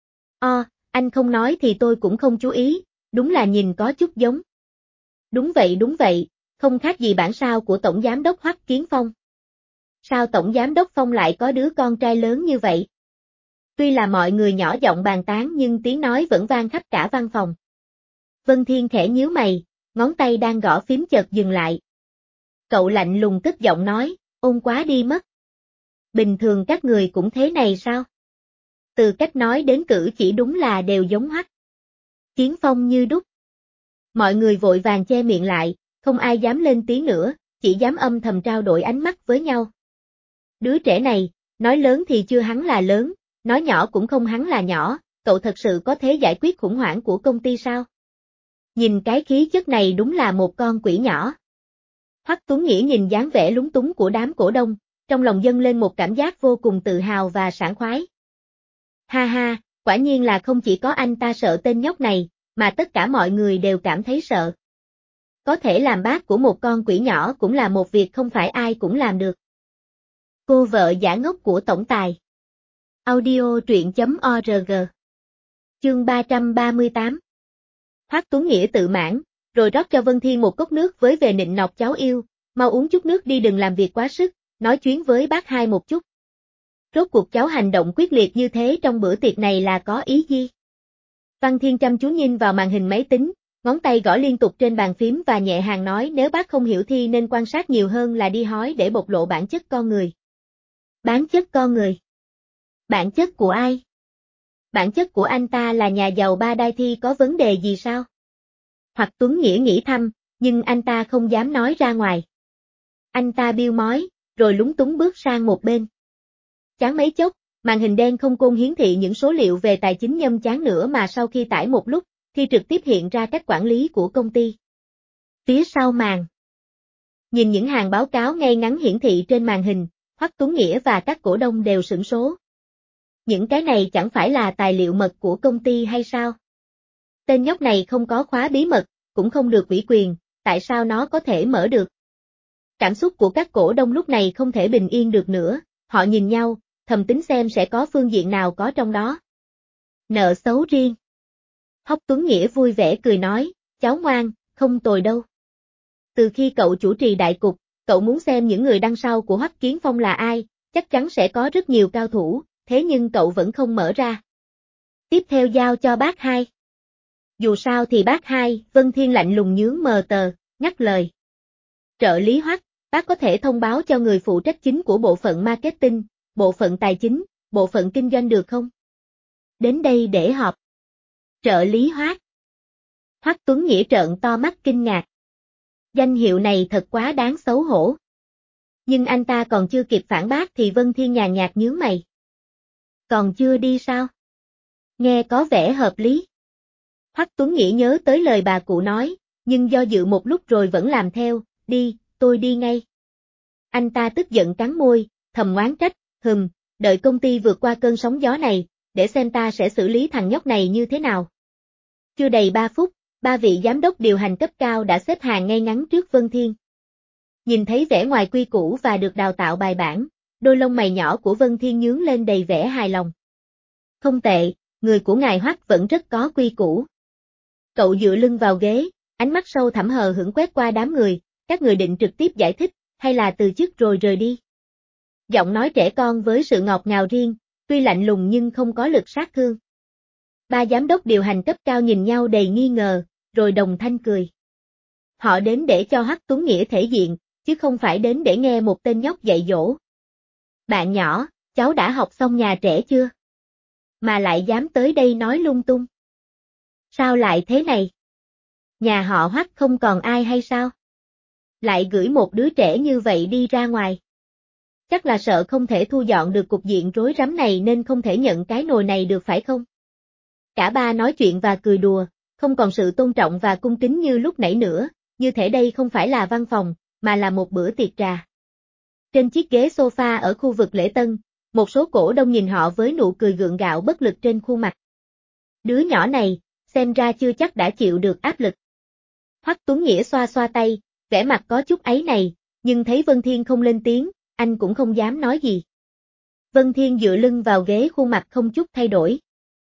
Anh không nói thì tôi cũng không chú ý, đúng là nhìn có chút giống. Đúng vậy, không khác gì bản sao của tổng giám đốc Hoắc Kiến Phong. Sao tổng giám đốc Phong lại có đứa con trai lớn như vậy? Tuy là mọi người nhỏ giọng bàn tán nhưng tiếng nói vẫn vang khắp cả văn phòng. Vân Thiên khẽ nhíu mày, ngón tay đang gõ phím chợt dừng lại. Cậu lạnh lùng tức giọng nói, ôn quá đi mất. Bình thường các người cũng thế này sao? Từ cách nói đến cử chỉ đúng là đều giống Hoắc Kiến Phong như đúc. Mọi người vội vàng che miệng lại, không ai dám lên tiếng nữa, chỉ dám âm thầm trao đổi ánh mắt với nhau. Đứa trẻ này, nói lớn thì chưa hắn là lớn, nói nhỏ cũng không hắn là nhỏ, cậu thật sự có thể giải quyết khủng hoảng của công ty sao? Nhìn cái khí chất này đúng là một con quỷ nhỏ. Hoắc Tuấn Nghĩa nhìn dáng vẻ lúng túng của đám cổ đông, trong lòng dâng lên một cảm giác vô cùng tự hào và sảng khoái. Ha ha, quả nhiên là không chỉ có anh ta sợ tên nhóc này, mà tất cả mọi người đều cảm thấy sợ. Có thể làm bác của một con quỷ nhỏ cũng là một việc không phải ai cũng làm được. Cô vợ giả ngốc của tổng tài. Audio truyện.org. Chương 338. Hoắc Tuấn Nghĩa tự mãn, rồi rót cho Vân Thiên một cốc nước với về nịnh nọt cháu yêu, mau uống chút nước đi đừng làm việc quá sức, nói chuyến với bác hai một chút. Rốt cuộc cháu hành động quyết liệt như thế trong bữa tiệc này là có ý gì? Văn Thiên chăm chú nhìn vào màn hình máy tính, ngón tay gõ liên tục trên bàn phím và nhẹ nhàng nói nếu bác không hiểu thì nên quan sát nhiều hơn là đi hói để bộc lộ bản chất con người. Bản chất con người? Bản chất của ai? Bản chất của anh ta là nhà giàu ba đai thi có vấn đề gì sao? Hoặc Tuấn Nghĩa nghĩ thầm, nhưng anh ta không dám nói ra ngoài. Anh ta biêu mói, rồi lúng túng bước sang một bên. Chán mấy chốc, màn hình đen không côn hiển thị những số liệu về tài chính nhâm chán nữa mà sau khi tải một lúc, thì trực tiếp hiện ra cách quản lý của công ty. Phía sau màn. Nhìn những hàng báo cáo ngay ngắn hiển thị trên màn hình, Hoắc Tuấn Nghĩa và các cổ đông đều sửng số. Những cái này chẳng phải là tài liệu mật của công ty hay sao? Tên nhóc này không có khóa bí mật, cũng không được ủy quyền, tại sao nó có thể mở được? Cảm xúc của các cổ đông lúc này không thể bình yên được nữa, họ nhìn nhau, thầm tính xem sẽ có phương diện nào có trong đó. Nợ xấu riêng. Hoắc Tuấn Nghĩa vui vẻ cười nói, cháu ngoan, không tồi đâu. Từ khi cậu chủ trì đại cục, cậu muốn xem những người đằng sau của Hoắc Kiến Phong là ai, chắc chắn sẽ có rất nhiều cao thủ, thế nhưng cậu vẫn không mở ra. Tiếp theo giao cho bác hai. Dù sao thì bác hai, Vân Thiên lạnh lùng nhướng mờ tờ, ngắt lời. Trợ lý Hoắc, bác có thể thông báo cho người phụ trách chính của bộ phận marketing, bộ phận tài chính, bộ phận kinh doanh được không? Đến đây để họp. Trợ lý Hoắc. Hoắc Tuấn Nghĩa trợn to mắt kinh ngạc. Danh hiệu này thật quá đáng xấu hổ. Nhưng anh ta còn chưa kịp phản bác thì Vân Thiên nhàn nhạt nhướng mày. Còn chưa đi sao? Nghe có vẻ hợp lý. Hoắc Tuấn Nghĩa nhớ tới lời bà cụ nói, nhưng do dự một lúc rồi vẫn làm theo, đi, tôi đi ngay. Anh ta tức giận cắn môi, thầm oán trách, đợi công ty vượt qua cơn sóng gió này, để xem ta sẽ xử lý thằng nhóc này như thế nào. Chưa đầy 3 phút, 3 vị giám đốc điều hành cấp cao đã xếp hàng ngay ngắn trước Vân Thiên. Nhìn thấy vẻ ngoài quy củ và được đào tạo bài bản, đôi lông mày nhỏ của Vân Thiên nhướng lên đầy vẻ hài lòng. Không tệ, người của ngài Hoắc vẫn rất có quy củ. Cậu dựa lưng vào ghế, ánh mắt sâu thẳm hờ hững quét qua đám người, các người định trực tiếp giải thích, hay là từ chức rồi rời đi. Giọng nói trẻ con với sự ngọt ngào riêng, tuy lạnh lùng nhưng không có lực sát thương. Ba giám đốc điều hành cấp cao nhìn nhau đầy nghi ngờ, rồi đồng thanh cười. Họ đến để cho Hoắc Tuấn Nghĩa thể diện, chứ không phải đến để nghe một tên nhóc dạy dỗ. Bạn nhỏ, cháu đã học xong nhà trẻ chưa? Mà lại dám tới đây nói lung tung. Sao lại thế này? Nhà họ Hoắc không còn ai hay sao? Lại gửi một đứa trẻ như vậy đi ra ngoài. Chắc là sợ không thể thu dọn được cục diện rối rắm này nên không thể nhận cái nồi này được phải không? Cả ba nói chuyện và cười đùa, không còn sự tôn trọng và cung kính như lúc nãy nữa, như thể đây không phải là văn phòng, mà là một bữa tiệc trà. Trên chiếc ghế sofa ở khu vực lễ tân, một số cổ đông nhìn họ với nụ cười gượng gạo bất lực trên khuôn mặt. Đứa nhỏ này, xem ra chưa chắc đã chịu được áp lực. Hoắc Tuấn Nghĩa xoa xoa tay, vẻ mặt có chút áy này, nhưng thấy Vân Thiên không lên tiếng, anh cũng không dám nói gì. Vân Thiên dựa lưng vào ghế, khuôn mặt không chút thay đổi.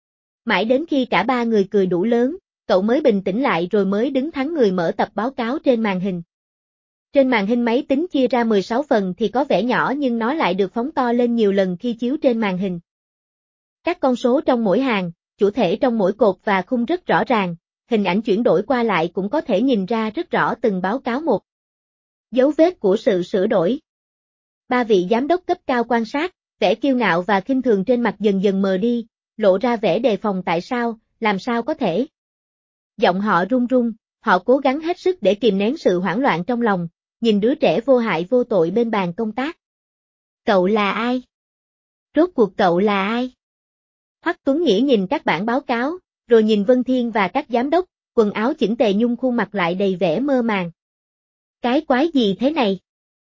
Mãi đến khi cả ba người cười đủ lớn, cậu mới bình tĩnh lại rồi mới đứng thẳng người mở tập báo cáo trên màn hình. Trên màn hình máy tính chia ra 16 phần thì có vẻ nhỏ nhưng nó lại được phóng to lên nhiều lần khi chiếu trên màn hình. Các con số trong mỗi hàng, chủ thể trong mỗi cột và khung rất rõ ràng, hình ảnh chuyển đổi qua lại cũng có thể nhìn ra rất rõ từng báo cáo một. Dấu vết của sự sửa đổi. Ba vị giám đốc cấp cao quan sát, vẻ kiêu ngạo và khinh thường trên mặt dần dần mờ đi, lộ ra vẻ đề phòng. Tại sao, làm sao có thể? Giọng họ run run, họ cố gắng hết sức để kìm nén sự hoảng loạn trong lòng, nhìn đứa trẻ vô hại vô tội bên bàn công tác. Cậu là ai? Rốt cuộc cậu là ai? Hoắc Tuấn Nghĩa nhìn các bản báo cáo, rồi nhìn Vân Thiên và các giám đốc, quần áo chỉnh tề nhưng khuôn mặt lại đầy vẻ mơ màng. Cái quái gì thế này?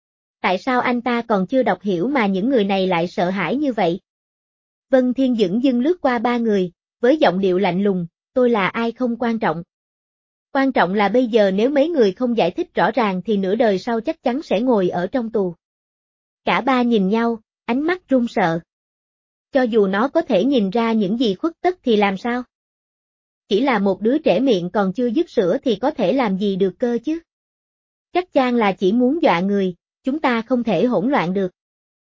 Tại sao anh ta còn chưa đọc hiểu mà những người này lại sợ hãi như vậy? Vân Thiên dửng dưng lướt qua ba người, với giọng điệu lạnh lùng, tôi là ai không quan trọng. Quan trọng là bây giờ nếu mấy người không giải thích rõ ràng thì nửa đời sau chắc chắn sẽ ngồi ở trong tù. Cả ba nhìn nhau, ánh mắt run sợ. Cho dù nó có thể nhìn ra những gì khuất tất thì làm sao? Chỉ là một đứa trẻ miệng còn chưa dứt sữa thì có thể làm gì được cơ chứ? Chắc chắn là chỉ muốn dọa người, chúng ta không thể hỗn loạn được.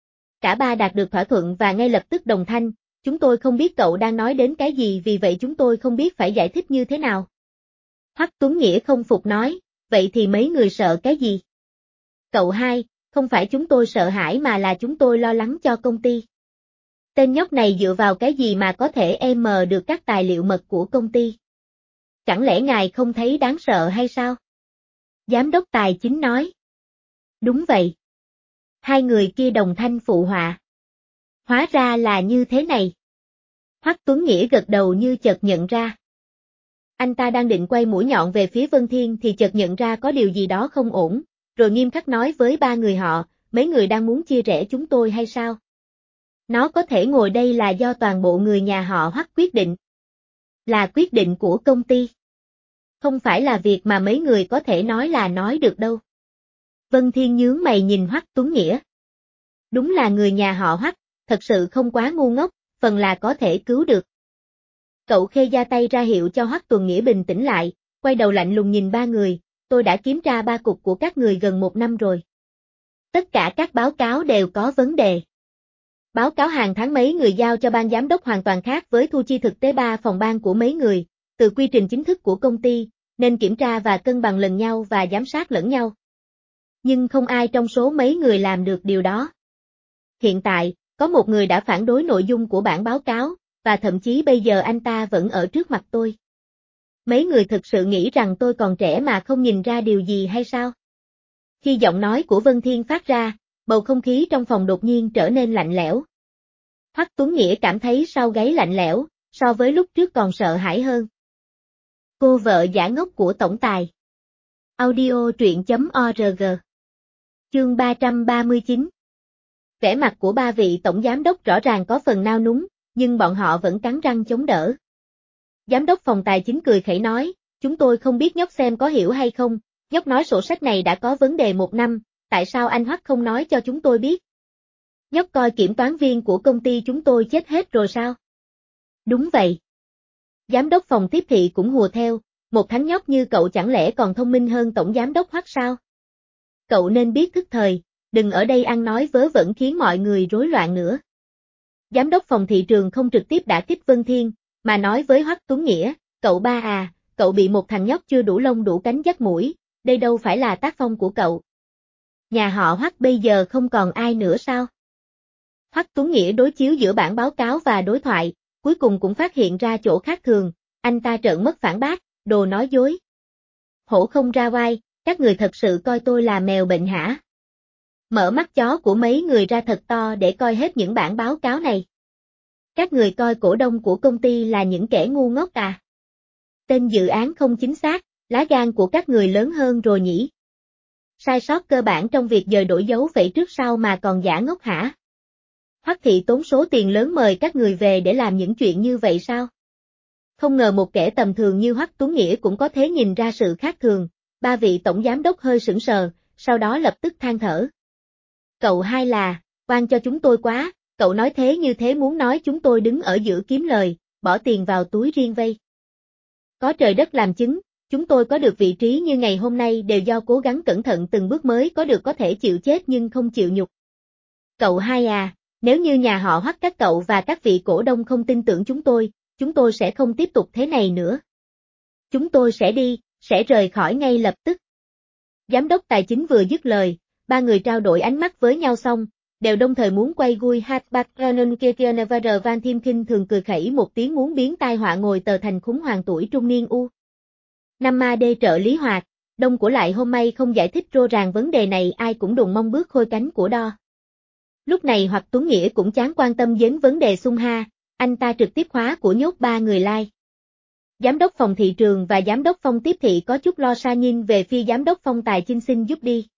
Cả ba đạt được thỏa thuận và ngay lập tức đồng thanh, chúng tôi không biết cậu đang nói đến cái gì vì vậy chúng tôi không biết phải giải thích như thế nào. Hoắc Tuấn Nghĩa không phục nói, vậy thì mấy người sợ cái gì? Cậu hai, không phải chúng tôi sợ hãi mà là chúng tôi lo lắng cho công ty. Tên nhóc này dựa vào cái gì mà có thể mờ được các tài liệu mật của công ty? Chẳng lẽ ngài không thấy đáng sợ hay sao? Giám đốc tài chính nói. Đúng vậy. Hai người kia đồng thanh phụ họa. Hóa ra là như thế này. Hoắc Tuấn Nghĩa gật đầu như chợt nhận ra. Anh ta đang định quay mũi nhọn về phía Vân Thiên thì chợt nhận ra có điều gì đó không ổn, rồi nghiêm khắc nói với ba người họ, mấy người đang muốn chia rẽ chúng tôi hay sao? Nó có thể ngồi đây là do toàn bộ người nhà họ Hoắc quyết định. Là quyết định của công ty. Không phải là việc mà mấy người có thể nói là nói được đâu. Vân Thiên nhướng mày nhìn Hoắc Tuấn Nghĩa. Đúng là người nhà họ Hoắc, thật sự không quá ngu ngốc, phần là có thể cứu được. Cậu Khê giơ tay ra hiệu cho Hoắc Tuấn Nghĩa bình tĩnh lại, quay đầu lạnh lùng nhìn ba người, tôi đã kiểm tra ba cục của các người gần 1 năm rồi. Tất cả các báo cáo đều có vấn đề. Báo cáo hàng tháng mấy người giao cho ban giám đốc hoàn toàn khác với thu chi thực tế 3 phòng ban của mấy người, từ quy trình chính thức của công ty, nên kiểm tra và cân bằng lần nhau và giám sát lẫn nhau. Nhưng không ai trong số mấy người làm được điều đó. Hiện tại, có một người đã phản đối nội dung của bản báo cáo, và thậm chí bây giờ anh ta vẫn ở trước mặt tôi. Mấy người thực sự nghĩ rằng tôi còn trẻ mà không nhìn ra điều gì hay sao? Khi giọng nói của Vân Thiên phát ra, bầu không khí trong phòng đột nhiên trở nên lạnh lẽo. Hoắc Tuấn Nghĩa cảm thấy sau gáy lạnh lẽo, so với lúc trước còn sợ hãi hơn. Cô vợ giả ngốc của tổng tài. Audio truyện.org. Chương 339. Vẻ mặt của ba vị tổng giám đốc rõ ràng có phần nao núng, nhưng bọn họ vẫn cắn răng chống đỡ. Giám đốc phòng tài chính cười khẩy nói, chúng tôi không biết nhóc xem có hiểu hay không, nhóc nói sổ sách này đã có vấn đề 1 năm, tại sao anh Hoắc không nói cho chúng tôi biết? Nhóc coi kiểm toán viên của công ty chúng tôi chết hết rồi sao? Đúng vậy. Giám đốc phòng tiếp thị cũng hùa theo, một thằng nhóc như cậu chẳng lẽ còn thông minh hơn tổng giám đốc Hoắc sao? Cậu nên biết thức thời, đừng ở đây ăn nói vớ vẩn khiến mọi người rối loạn nữa. Giám đốc phòng thị trường không trực tiếp đả kích Vân Thiên, mà nói với Hoắc Tuấn Nghĩa, cậu ba à, cậu bị một thằng nhóc chưa đủ lông đủ cánh dắt mũi, đây đâu phải là tác phong của cậu. Nhà họ Hoắc bây giờ không còn ai nữa sao? Hoắc Tuấn Nghĩa đối chiếu giữa bản báo cáo và đối thoại, cuối cùng cũng phát hiện ra chỗ khác thường, anh ta trợn mắt phản bác, đồ nói dối. Hổ không ra vai, các người thật sự coi tôi là mèo bệnh hả? Mở mắt chó của mấy người ra thật to để coi hết những bản báo cáo này. Các người coi cổ đông của công ty là những kẻ ngu ngốc à? Tên dự án không chính xác, lá gan của các người lớn hơn rồi nhỉ? Sai sót cơ bản trong việc dời đổi dấu phẩy trước sau mà còn giả ngốc hả? Hoắc thị tốn số tiền lớn mời các người về để làm những chuyện như vậy sao? Không ngờ một kẻ tầm thường như Hoắc Tuấn Nghĩa cũng có thể nhìn ra sự khác thường, ba vị tổng giám đốc hơi sững sờ, sau đó lập tức than thở. Cậu hai là, oan cho chúng tôi quá, cậu nói thế như thế muốn nói chúng tôi đứng ở giữa kiếm lời, bỏ tiền vào túi riêng vây. Có trời đất làm chứng, chúng tôi có được vị trí như ngày hôm nay đều do cố gắng cẩn thận từng bước mới có được, có thể chịu chết nhưng không chịu nhục. Cậu hai à, nếu như nhà họ Hoắc các cậu và các vị cổ đông không tin tưởng chúng tôi sẽ không tiếp tục thế này nữa. Chúng tôi sẽ đi, sẽ rời khỏi ngay lập tức. Giám đốc tài chính vừa dứt lời, ba người trao đổi ánh mắt với nhau xong, đều đồng thời muốn quay Gui Hatbakranun kia Never Van Thiên Kinh thường cười khẩy một tiếng muốn biến tai họa ngồi tờ thành khủng hoàng tuổi trung niên u. Năm ma đê trợ lý Hoạt, đông của lại hôm nay không giải thích rô ràng vấn đề này ai cũng đùng mong bước khôi cánh của đo. Lúc này Hoặc Tuấn Nghĩa cũng chán quan tâm đến vấn đề Sung Ha, anh ta trực tiếp khóa của nhốt ba người lai. Giám đốc phòng thị trường và giám đốc phòng tiếp thị có chút lo xa nhìn về phía giám đốc phòng tài chính xin giúp đi.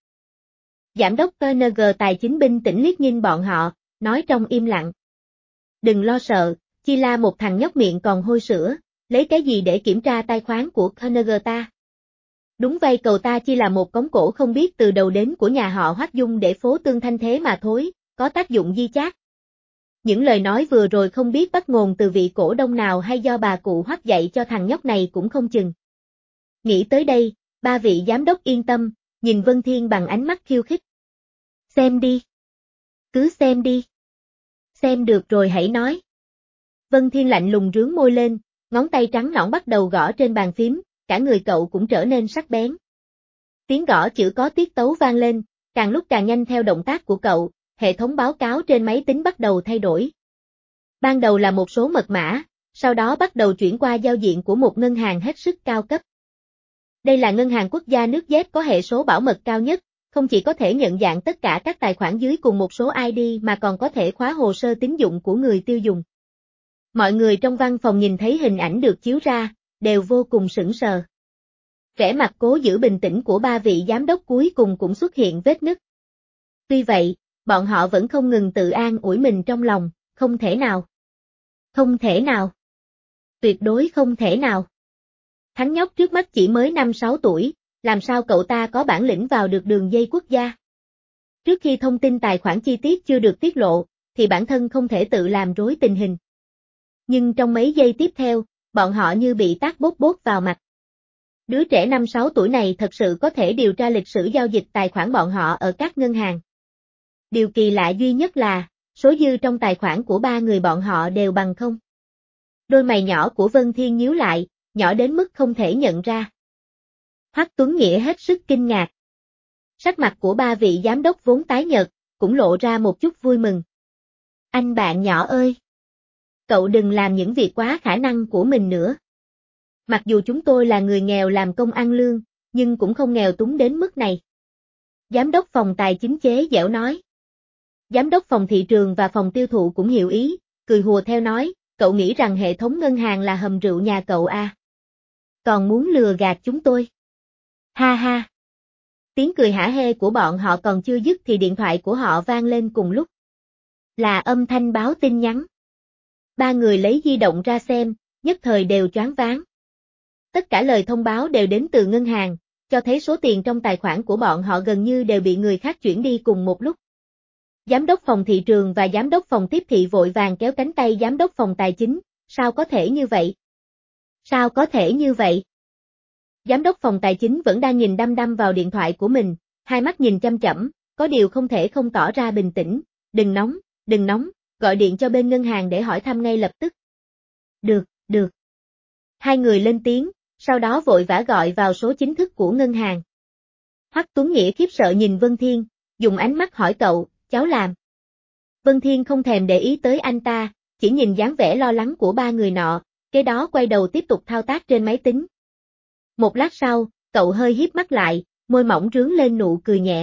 Giám đốc PNG tài chính bình tĩnh liếc nhìn bọn họ, nói trong im lặng. Đừng lo sợ, chỉ là một thằng nhóc miệng còn hôi sữa, lấy cái gì để kiểm tra tài khoản của PNG ta? Đúng vậy, cậu ta chỉ là một cống cổ không biết từ đầu đến của nhà họ Hoắc Dung để phố tương thanh thế mà thôi, có tác dụng gì chát. Những lời nói vừa rồi không biết bắt nguồn từ vị cổ đông nào hay do bà cụ Hoắc dạy cho thằng nhóc này cũng không chừng. Nghĩ tới đây, ba vị giám đốc yên tâm, nhìn Vân Thiên bằng ánh mắt khiêu khích. Xem đi. Cứ xem đi. Xem được rồi hãy nói. Vân Thiên lạnh lùng rướn môi lên, ngón tay trắng nõn bắt đầu gõ trên bàn phím, cả người cậu cũng trở nên sắc bén. Tiếng gõ chữ có tiết tấu vang lên, càng lúc càng nhanh theo động tác của cậu, hệ thống báo cáo trên máy tính bắt đầu thay đổi. Ban đầu là một số mật mã, sau đó bắt đầu chuyển qua giao diện của một ngân hàng hết sức cao cấp. Đây là ngân hàng quốc gia nước Z có hệ số bảo mật cao nhất, không chỉ có thể nhận dạng tất cả các tài khoản dưới cùng một số ID mà còn có thể khóa hồ sơ tín dụng của người tiêu dùng. Mọi người trong văn phòng nhìn thấy hình ảnh được chiếu ra, đều vô cùng sững sờ. Vẻ mặt cố giữ bình tĩnh của ba vị giám đốc cuối cùng cũng xuất hiện vết nứt. Tuy vậy, bọn họ vẫn không ngừng tự an ủi mình trong lòng, không thể nào. Không thể nào. Tuyệt đối không thể nào. Thằng nhóc trước mắt chỉ mới 5-6 tuổi, làm sao cậu ta có bản lĩnh vào được đường dây quốc gia? Trước khi thông tin tài khoản chi tiết chưa được tiết lộ, thì bản thân không thể tự làm rối tình hình. Nhưng trong mấy giây tiếp theo, bọn họ như bị tát bốt bốt vào mặt. Đứa trẻ 5-6 tuổi này thật sự có thể điều tra lịch sử giao dịch tài khoản bọn họ ở các ngân hàng. Điều kỳ lạ duy nhất là, số dư trong tài khoản của ba người bọn họ đều bằng không. Đôi mày nhỏ của Vân Thiên nhíu lại, nhỏ đến mức không thể nhận ra. Hoắc Tuấn Nghĩa hết sức kinh ngạc. Sắc mặt của ba vị giám đốc vốn tái nhợt, cũng lộ ra một chút vui mừng. Anh bạn nhỏ ơi! Cậu đừng làm những việc quá khả năng của mình nữa. Mặc dù chúng tôi là người nghèo làm công ăn lương, nhưng cũng không nghèo túng đến mức này. Giám đốc phòng tài chính chế giễu nói. Giám đốc phòng thị trường và phòng tiêu thụ cũng hiểu ý, cười hùa theo nói, cậu nghĩ rằng hệ thống ngân hàng là hầm rượu nhà cậu à? Còn muốn lừa gạt chúng tôi? Ha ha! Tiếng cười hả hê của bọn họ còn chưa dứt thì điện thoại của họ vang lên cùng lúc. Là âm thanh báo tin nhắn. Ba người lấy di động ra xem, nhất thời đều choáng váng. Tất cả lời thông báo đều đến từ ngân hàng, cho thấy số tiền trong tài khoản của bọn họ gần như đều bị người khác chuyển đi cùng một lúc. Giám đốc phòng thị trường và giám đốc phòng tiếp thị vội vàng kéo cánh tay giám đốc phòng tài chính, sao có thể như vậy? Sao có thể như vậy? Giám đốc phòng tài chính vẫn đang nhìn đăm đăm vào điện thoại của mình, hai mắt nhìn chăm chăm, có điều không thể không tỏ ra bình tĩnh, đừng nóng, gọi điện cho bên ngân hàng để hỏi thăm ngay lập tức. Được. Hai người lên tiếng, sau đó vội vã gọi vào số chính thức của ngân hàng. Hoắc Tuấn Nghĩa khiếp sợ nhìn Vân Thiên, dùng ánh mắt hỏi cậu, cháu làm. Vân Thiên không thèm để ý tới anh ta, chỉ nhìn dáng vẻ lo lắng của ba người nọ, kế đó quay đầu tiếp tục thao tác trên máy tính. Một lát sau, cậu hơi híp mắt lại, môi mỏng rướn lên nụ cười nhẹ.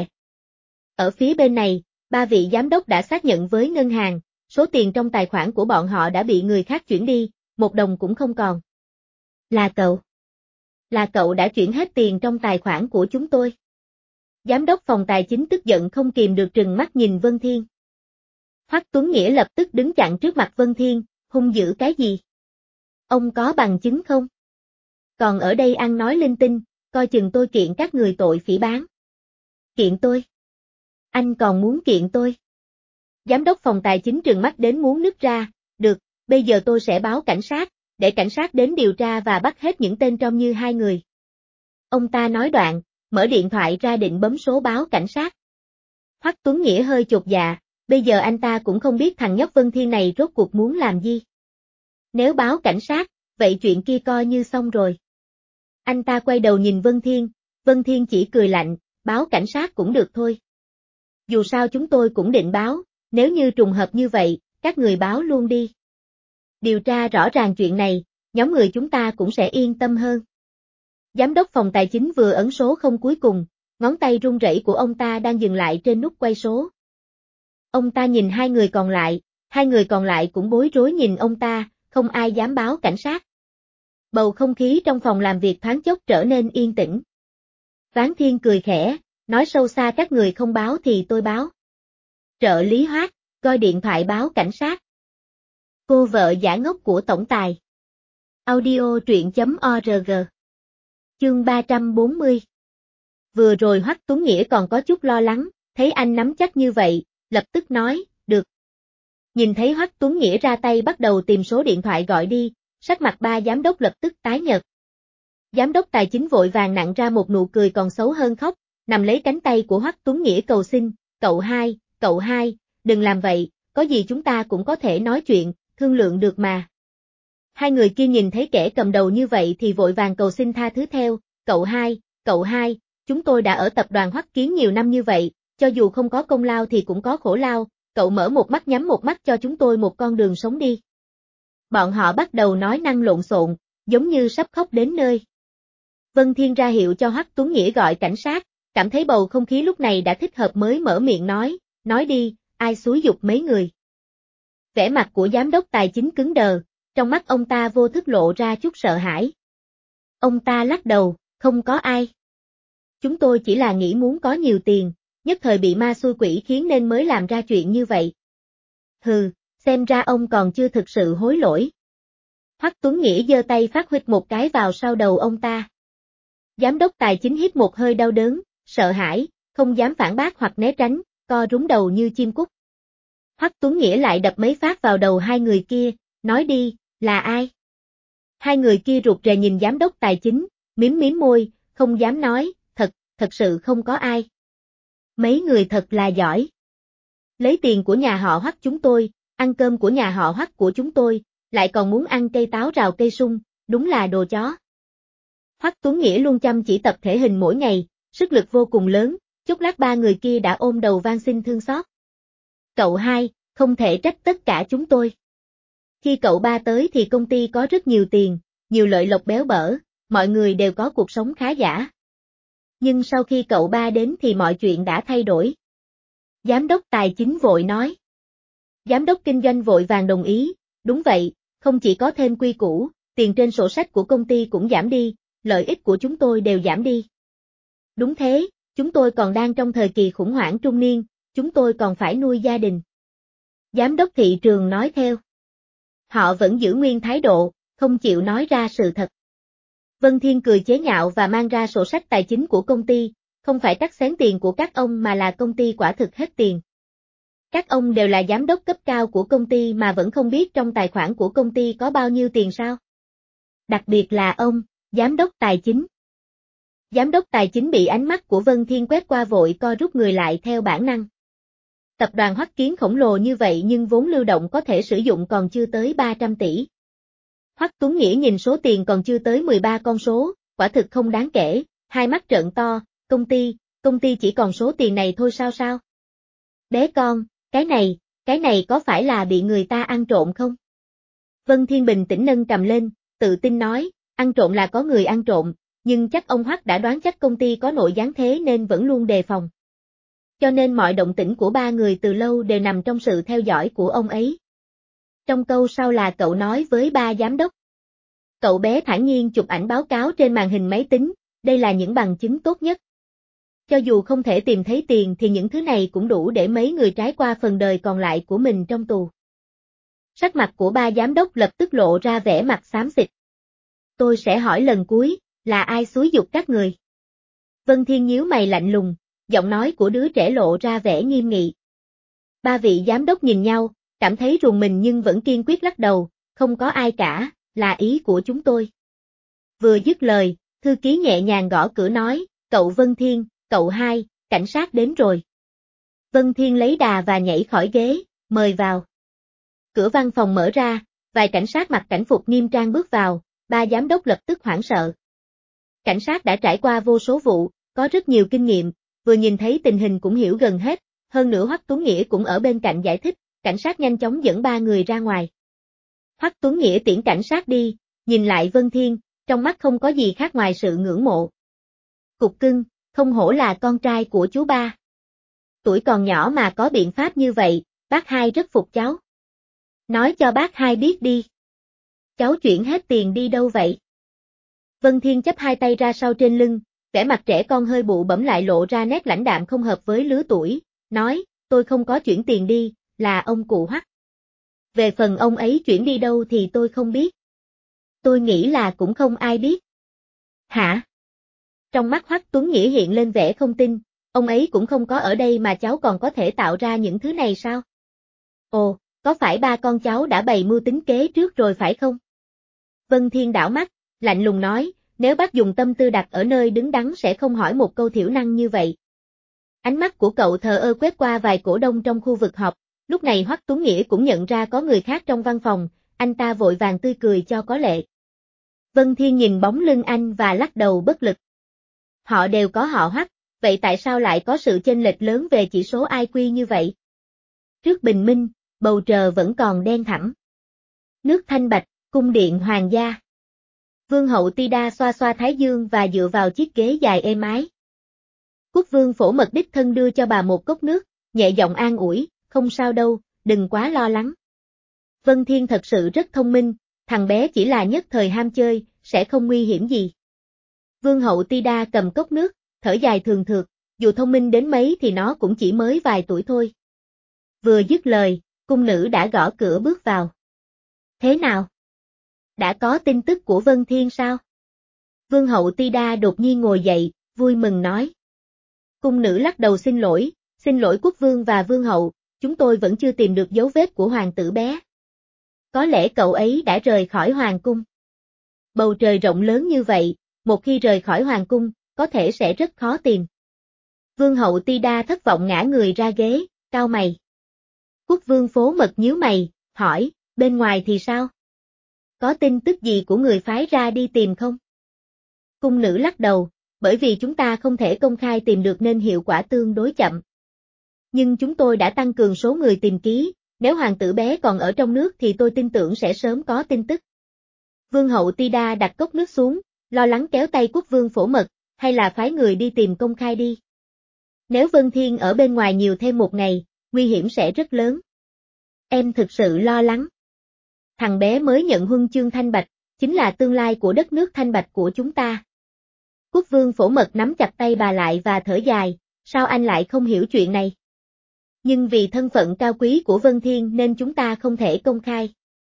Ở phía bên này, ba vị giám đốc đã xác nhận với ngân hàng, số tiền trong tài khoản của bọn họ đã bị người khác chuyển đi, một đồng cũng không còn. Là cậu đã chuyển hết tiền trong tài khoản của chúng tôi. Giám đốc phòng tài chính tức giận không kìm được trừng mắt nhìn Vân Thiên. Hoắc Tuấn Nghĩa lập tức đứng chặn trước mặt Vân Thiên, hung dữ cái gì? Ông có bằng chứng không? Còn ở đây ăn nói linh tinh, coi chừng tôi kiện các người tội phỉ báng. Kiện tôi? Anh còn muốn kiện tôi? Giám đốc phòng tài chính trừng mắt đến muốn nứt ra, được, bây giờ tôi sẽ báo cảnh sát, để cảnh sát đến điều tra và bắt hết những tên trong như hai người. Ông ta nói đoạn, mở điện thoại ra định bấm số báo cảnh sát. Hoắc Tuấn Nghĩa hơi chột dạ, bây giờ anh ta cũng không biết thằng nhóc Vân Thiên này rốt cuộc muốn làm gì. Nếu báo cảnh sát, vậy chuyện kia coi như xong rồi. Anh ta quay đầu nhìn Vân Thiên chỉ cười lạnh, báo cảnh sát cũng được thôi. Dù sao chúng tôi cũng định báo, nếu như trùng hợp như vậy, các người báo luôn đi. Điều tra rõ ràng chuyện này, nhóm người chúng ta cũng sẽ yên tâm hơn. Giám đốc phòng tài chính vừa ấn số không cuối cùng, ngón tay run rẩy của ông ta đang dừng lại trên nút quay số. Ông ta nhìn hai người còn lại cũng bối rối nhìn ông ta, không ai dám báo cảnh sát. Bầu không khí trong phòng làm việc thoáng chốc trở nên yên tĩnh. Ván Thiên cười khẽ, nói sâu xa các người không báo thì tôi báo. Trợ lý Hoắc, coi điện thoại báo cảnh sát. Cô vợ giả ngốc của tổng tài. Audio truyện.org. Chương 340. Vừa rồi Hoắc Tuấn Nghĩa còn có chút lo lắng, thấy anh nắm chắc như vậy, lập tức nói, được. Nhìn thấy Hoắc Tuấn Nghĩa ra tay bắt đầu tìm số điện thoại gọi đi, sắc mặt ba giám đốc lập tức tái nhợt. Giám đốc tài chính vội vàng nặn ra một nụ cười còn xấu hơn khóc, nằm lấy cánh tay của Hoắc Tuấn Nghĩa cầu xin, cậu hai, đừng làm vậy, có gì chúng ta cũng có thể nói chuyện, thương lượng được mà. Hai người kia nhìn thấy kẻ cầm đầu như vậy thì vội vàng cầu xin tha thứ theo, cậu hai, chúng tôi đã ở tập đoàn Hoắc Kiến nhiều năm như vậy, cho dù không có công lao thì cũng có khổ lao, cậu mở một mắt nhắm một mắt cho chúng tôi một con đường sống đi. Bọn họ bắt đầu nói năng lộn xộn, giống như sắp khóc đến nơi. Vân Thiên ra hiệu cho Hoắc Tuấn Nghĩa gọi cảnh sát, cảm thấy bầu không khí lúc này đã thích hợp mới mở miệng nói đi, ai xúi giục mấy người. Vẻ mặt của giám đốc tài chính cứng đờ, trong mắt ông ta vô thức lộ ra chút sợ hãi. Ông ta lắc đầu, không có ai. Chúng tôi chỉ là nghĩ muốn có nhiều tiền, nhất thời bị ma xui quỷ khiến nên mới làm ra chuyện như vậy. Hừ, xem ra ông còn chưa thực sự hối lỗi. Hoắc Tuấn Nghĩa giơ tay phát huých một cái vào sau đầu ông ta. Giám đốc tài chính hít một hơi đau đớn, sợ hãi, không dám phản bác hoặc né tránh, co rúm đầu như chim cút. Hoắc Tuấn Nghĩa lại đập mấy phát vào đầu hai người kia, nói đi, là ai? Hai người kia rụt rè nhìn giám đốc tài chính, mím môi, không dám nói, thật sự không có ai. Mấy người thật là giỏi. Lấy tiền của nhà họ Hoắc chúng tôi, ăn cơm của nhà họ Hoắc của chúng tôi, lại còn muốn ăn cây táo rào cây sung, đúng là đồ chó. Hoắc Tuấn Nghĩa luôn chăm chỉ tập thể hình mỗi ngày, sức lực vô cùng lớn, chốc lát ba người kia đã ôm đầu van xin thương xót. Cậu hai, không thể trách tất cả chúng tôi. Khi cậu ba tới thì công ty có rất nhiều tiền, nhiều lợi lộc béo bở, mọi người đều có cuộc sống khá giả. Nhưng sau khi cậu ba đến thì mọi chuyện đã thay đổi. Giám đốc tài chính vội nói. Giám đốc kinh doanh vội vàng đồng ý, đúng vậy, không chỉ có thêm quy củ, tiền trên sổ sách của công ty cũng giảm đi, lợi ích của chúng tôi đều giảm đi. Đúng thế, chúng tôi còn đang trong thời kỳ khủng hoảng trung niên, chúng tôi còn phải nuôi gia đình. Giám đốc thị trường nói theo. Họ vẫn giữ nguyên thái độ, không chịu nói ra sự thật. Vân Thiên cười chế nhạo và mang ra sổ sách tài chính của công ty, không phải cắt xén tiền của các ông mà là công ty quả thực hết tiền. Các ông đều là giám đốc cấp cao của công ty mà vẫn không biết trong tài khoản của công ty có bao nhiêu tiền sao? Đặc biệt là ông, giám đốc tài chính. Giám đốc tài chính bị ánh mắt của Vân Thiên quét qua vội co rút người lại theo bản năng. Tập đoàn Hoắc Kiến khổng lồ như vậy nhưng vốn lưu động có thể sử dụng còn chưa tới 300 tỷ. Hoắc Tuấn Nghĩa nhìn số tiền còn chưa tới 13 con số, quả thực không đáng kể, hai mắt trợn to, công ty chỉ còn số tiền này thôi sao? Bé con, cái này có phải là bị người ta ăn trộm không? Vân Thiên bình tĩnh nâng cầm lên, tự tin nói, ăn trộm là có người ăn trộm, nhưng chắc ông Hoắc đã đoán chắc công ty có nội gián thế nên vẫn luôn đề phòng. Cho nên mọi động tĩnh của ba người từ lâu đều nằm trong sự theo dõi của ông ấy. Trong câu sau là cậu nói với ba giám đốc. Cậu bé thản nhiên chụp ảnh báo cáo trên màn hình máy tính, đây là những bằng chứng tốt nhất. Cho dù không thể tìm thấy tiền thì những thứ này cũng đủ để mấy người trải qua phần đời còn lại của mình trong tù. Sắc mặt của ba giám đốc lập tức lộ ra vẻ mặt xám xịt. Tôi sẽ hỏi lần cuối, là ai xúi giục các người? Vân Thiên nhíu mày lạnh lùng, giọng nói của đứa trẻ lộ ra vẻ nghiêm nghị. Ba vị giám đốc nhìn nhau, cảm thấy rùng mình nhưng vẫn kiên quyết lắc đầu, không có ai cả, là ý của chúng tôi. Vừa dứt lời, thư ký nhẹ nhàng gõ cửa nói, cậu Vân Thiên, cậu hai, cảnh sát đến rồi. Vân Thiên lấy đà và nhảy khỏi ghế, mời vào. Cửa văn phòng mở ra, vài cảnh sát mặc cảnh phục nghiêm trang bước vào, ba giám đốc lập tức hoảng sợ. Cảnh sát đã trải qua vô số vụ, có rất nhiều kinh nghiệm, vừa nhìn thấy tình hình cũng hiểu gần hết, hơn nữa Hoắc Tuấn Nghĩa cũng ở bên cạnh giải thích, cảnh sát nhanh chóng dẫn ba người ra ngoài. Hoắc Tuấn Nghĩa tiễn cảnh sát đi, nhìn lại Vân Thiên, trong mắt không có gì khác ngoài sự ngưỡng mộ. Cục cưng, không hổ là con trai của chú ba. Tuổi còn nhỏ mà có biện pháp như vậy, bác hai rất phục cháu. Nói cho bác hai biết đi. Cháu chuyển hết tiền đi đâu vậy? Vân Thiên chắp hai tay ra sau trên lưng, vẻ mặt trẻ con hơi bụ bẫm lại lộ ra nét lãnh đạm không hợp với lứa tuổi, nói, tôi không có chuyển tiền đi, là ông cụ Hoắc. Về phần ông ấy chuyển đi đâu thì tôi không biết. Tôi nghĩ là cũng không ai biết. Hả? Trong mắt Hoắc Tuấn Nghĩa hiện lên vẻ không tin, ông ấy cũng không có ở đây mà cháu còn có thể tạo ra những thứ này sao? Ồ, có phải ba con cháu đã bày mưu tính kế trước rồi phải không? Vân Thiên đảo mắt, lạnh lùng nói, nếu bác dùng tâm tư đặt ở nơi đứng đắn sẽ không hỏi một câu thiểu năng như vậy. Ánh mắt của cậu thờ ơ quét qua vài cổ đông trong khu vực họp, lúc này Hoắc Tuấn Nghĩa cũng nhận ra có người khác trong văn phòng, anh ta vội vàng tươi cười cho có lệ. Vân Thiên nhìn bóng lưng anh và lắc đầu bất lực. Họ đều có họ Hoắc, vậy tại sao lại có sự chênh lệch lớn về chỉ số IQ như vậy? Trước bình minh, bầu trời vẫn còn đen thẳm. Nước thanh bạch, cung điện hoàng gia. Vương hậu Tida xoa xoa thái dương và dựa vào chiếc ghế dài êm ái. Quốc vương Phổ Mật đích thân đưa cho bà một cốc nước, nhẹ giọng an ủi, không sao đâu, đừng quá lo lắng. Vân Thiên thật sự rất thông minh, thằng bé chỉ là nhất thời ham chơi, sẽ không nguy hiểm gì. Vương hậu Tida cầm cốc nước, thở dài thường thượt, dù thông minh đến mấy thì nó cũng chỉ mới vài tuổi thôi. Vừa dứt lời, cung nữ đã gõ cửa bước vào. Thế nào? Đã có tin tức của Vân Thiên sao? Vương hậu Tida đột nhiên ngồi dậy, vui mừng nói. Cung nữ lắc đầu xin lỗi quốc vương và vương hậu, chúng tôi vẫn chưa tìm được dấu vết của hoàng tử bé. Có lẽ cậu ấy đã rời khỏi hoàng cung. Bầu trời rộng lớn như vậy, một khi rời khỏi hoàng cung, có thể sẽ rất khó tìm. Vương hậu Tida thất vọng ngã người ra ghế, cau mày. Quốc vương Phố Mật nhíu mày, hỏi, bên ngoài thì sao? Có tin tức gì của người phái ra đi tìm không? Cung nữ lắc đầu, bởi vì chúng ta không thể công khai tìm được nên hiệu quả tương đối chậm. Nhưng chúng tôi đã tăng cường số người tìm kiếm, nếu hoàng tử bé còn ở trong nước thì tôi tin tưởng sẽ sớm có tin tức. Vương hậu Tida đặt cốc nước xuống, lo lắng kéo tay quốc vương Phổ Mật, hay là phái người đi tìm công khai đi. Nếu Vân Thiên ở bên ngoài nhiều thêm một ngày, nguy hiểm sẽ rất lớn. Em thực sự lo lắng. Thằng bé mới nhận huân chương Thanh Bạch, chính là tương lai của đất nước Thanh Bạch của chúng ta. Quốc vương Phổ Mật nắm chặt tay bà lại và thở dài, sao anh lại không hiểu chuyện này? Nhưng vì thân phận cao quý của Vân Thiên nên chúng ta không thể công khai.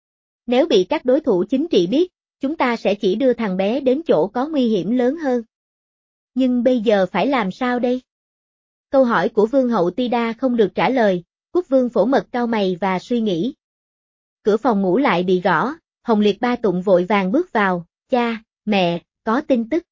Nếu bị các đối thủ chính trị biết, chúng ta sẽ chỉ đưa thằng bé đến chỗ có nguy hiểm lớn hơn. Nhưng bây giờ phải làm sao đây? Câu hỏi của Vương hậu Tida không được trả lời, quốc vương Phổ Mật cau mày và suy nghĩ. Cửa phòng ngủ lại bị gõ, Hồng Liệt Ba Tụng vội vàng bước vào, cha, mẹ, có tin tức.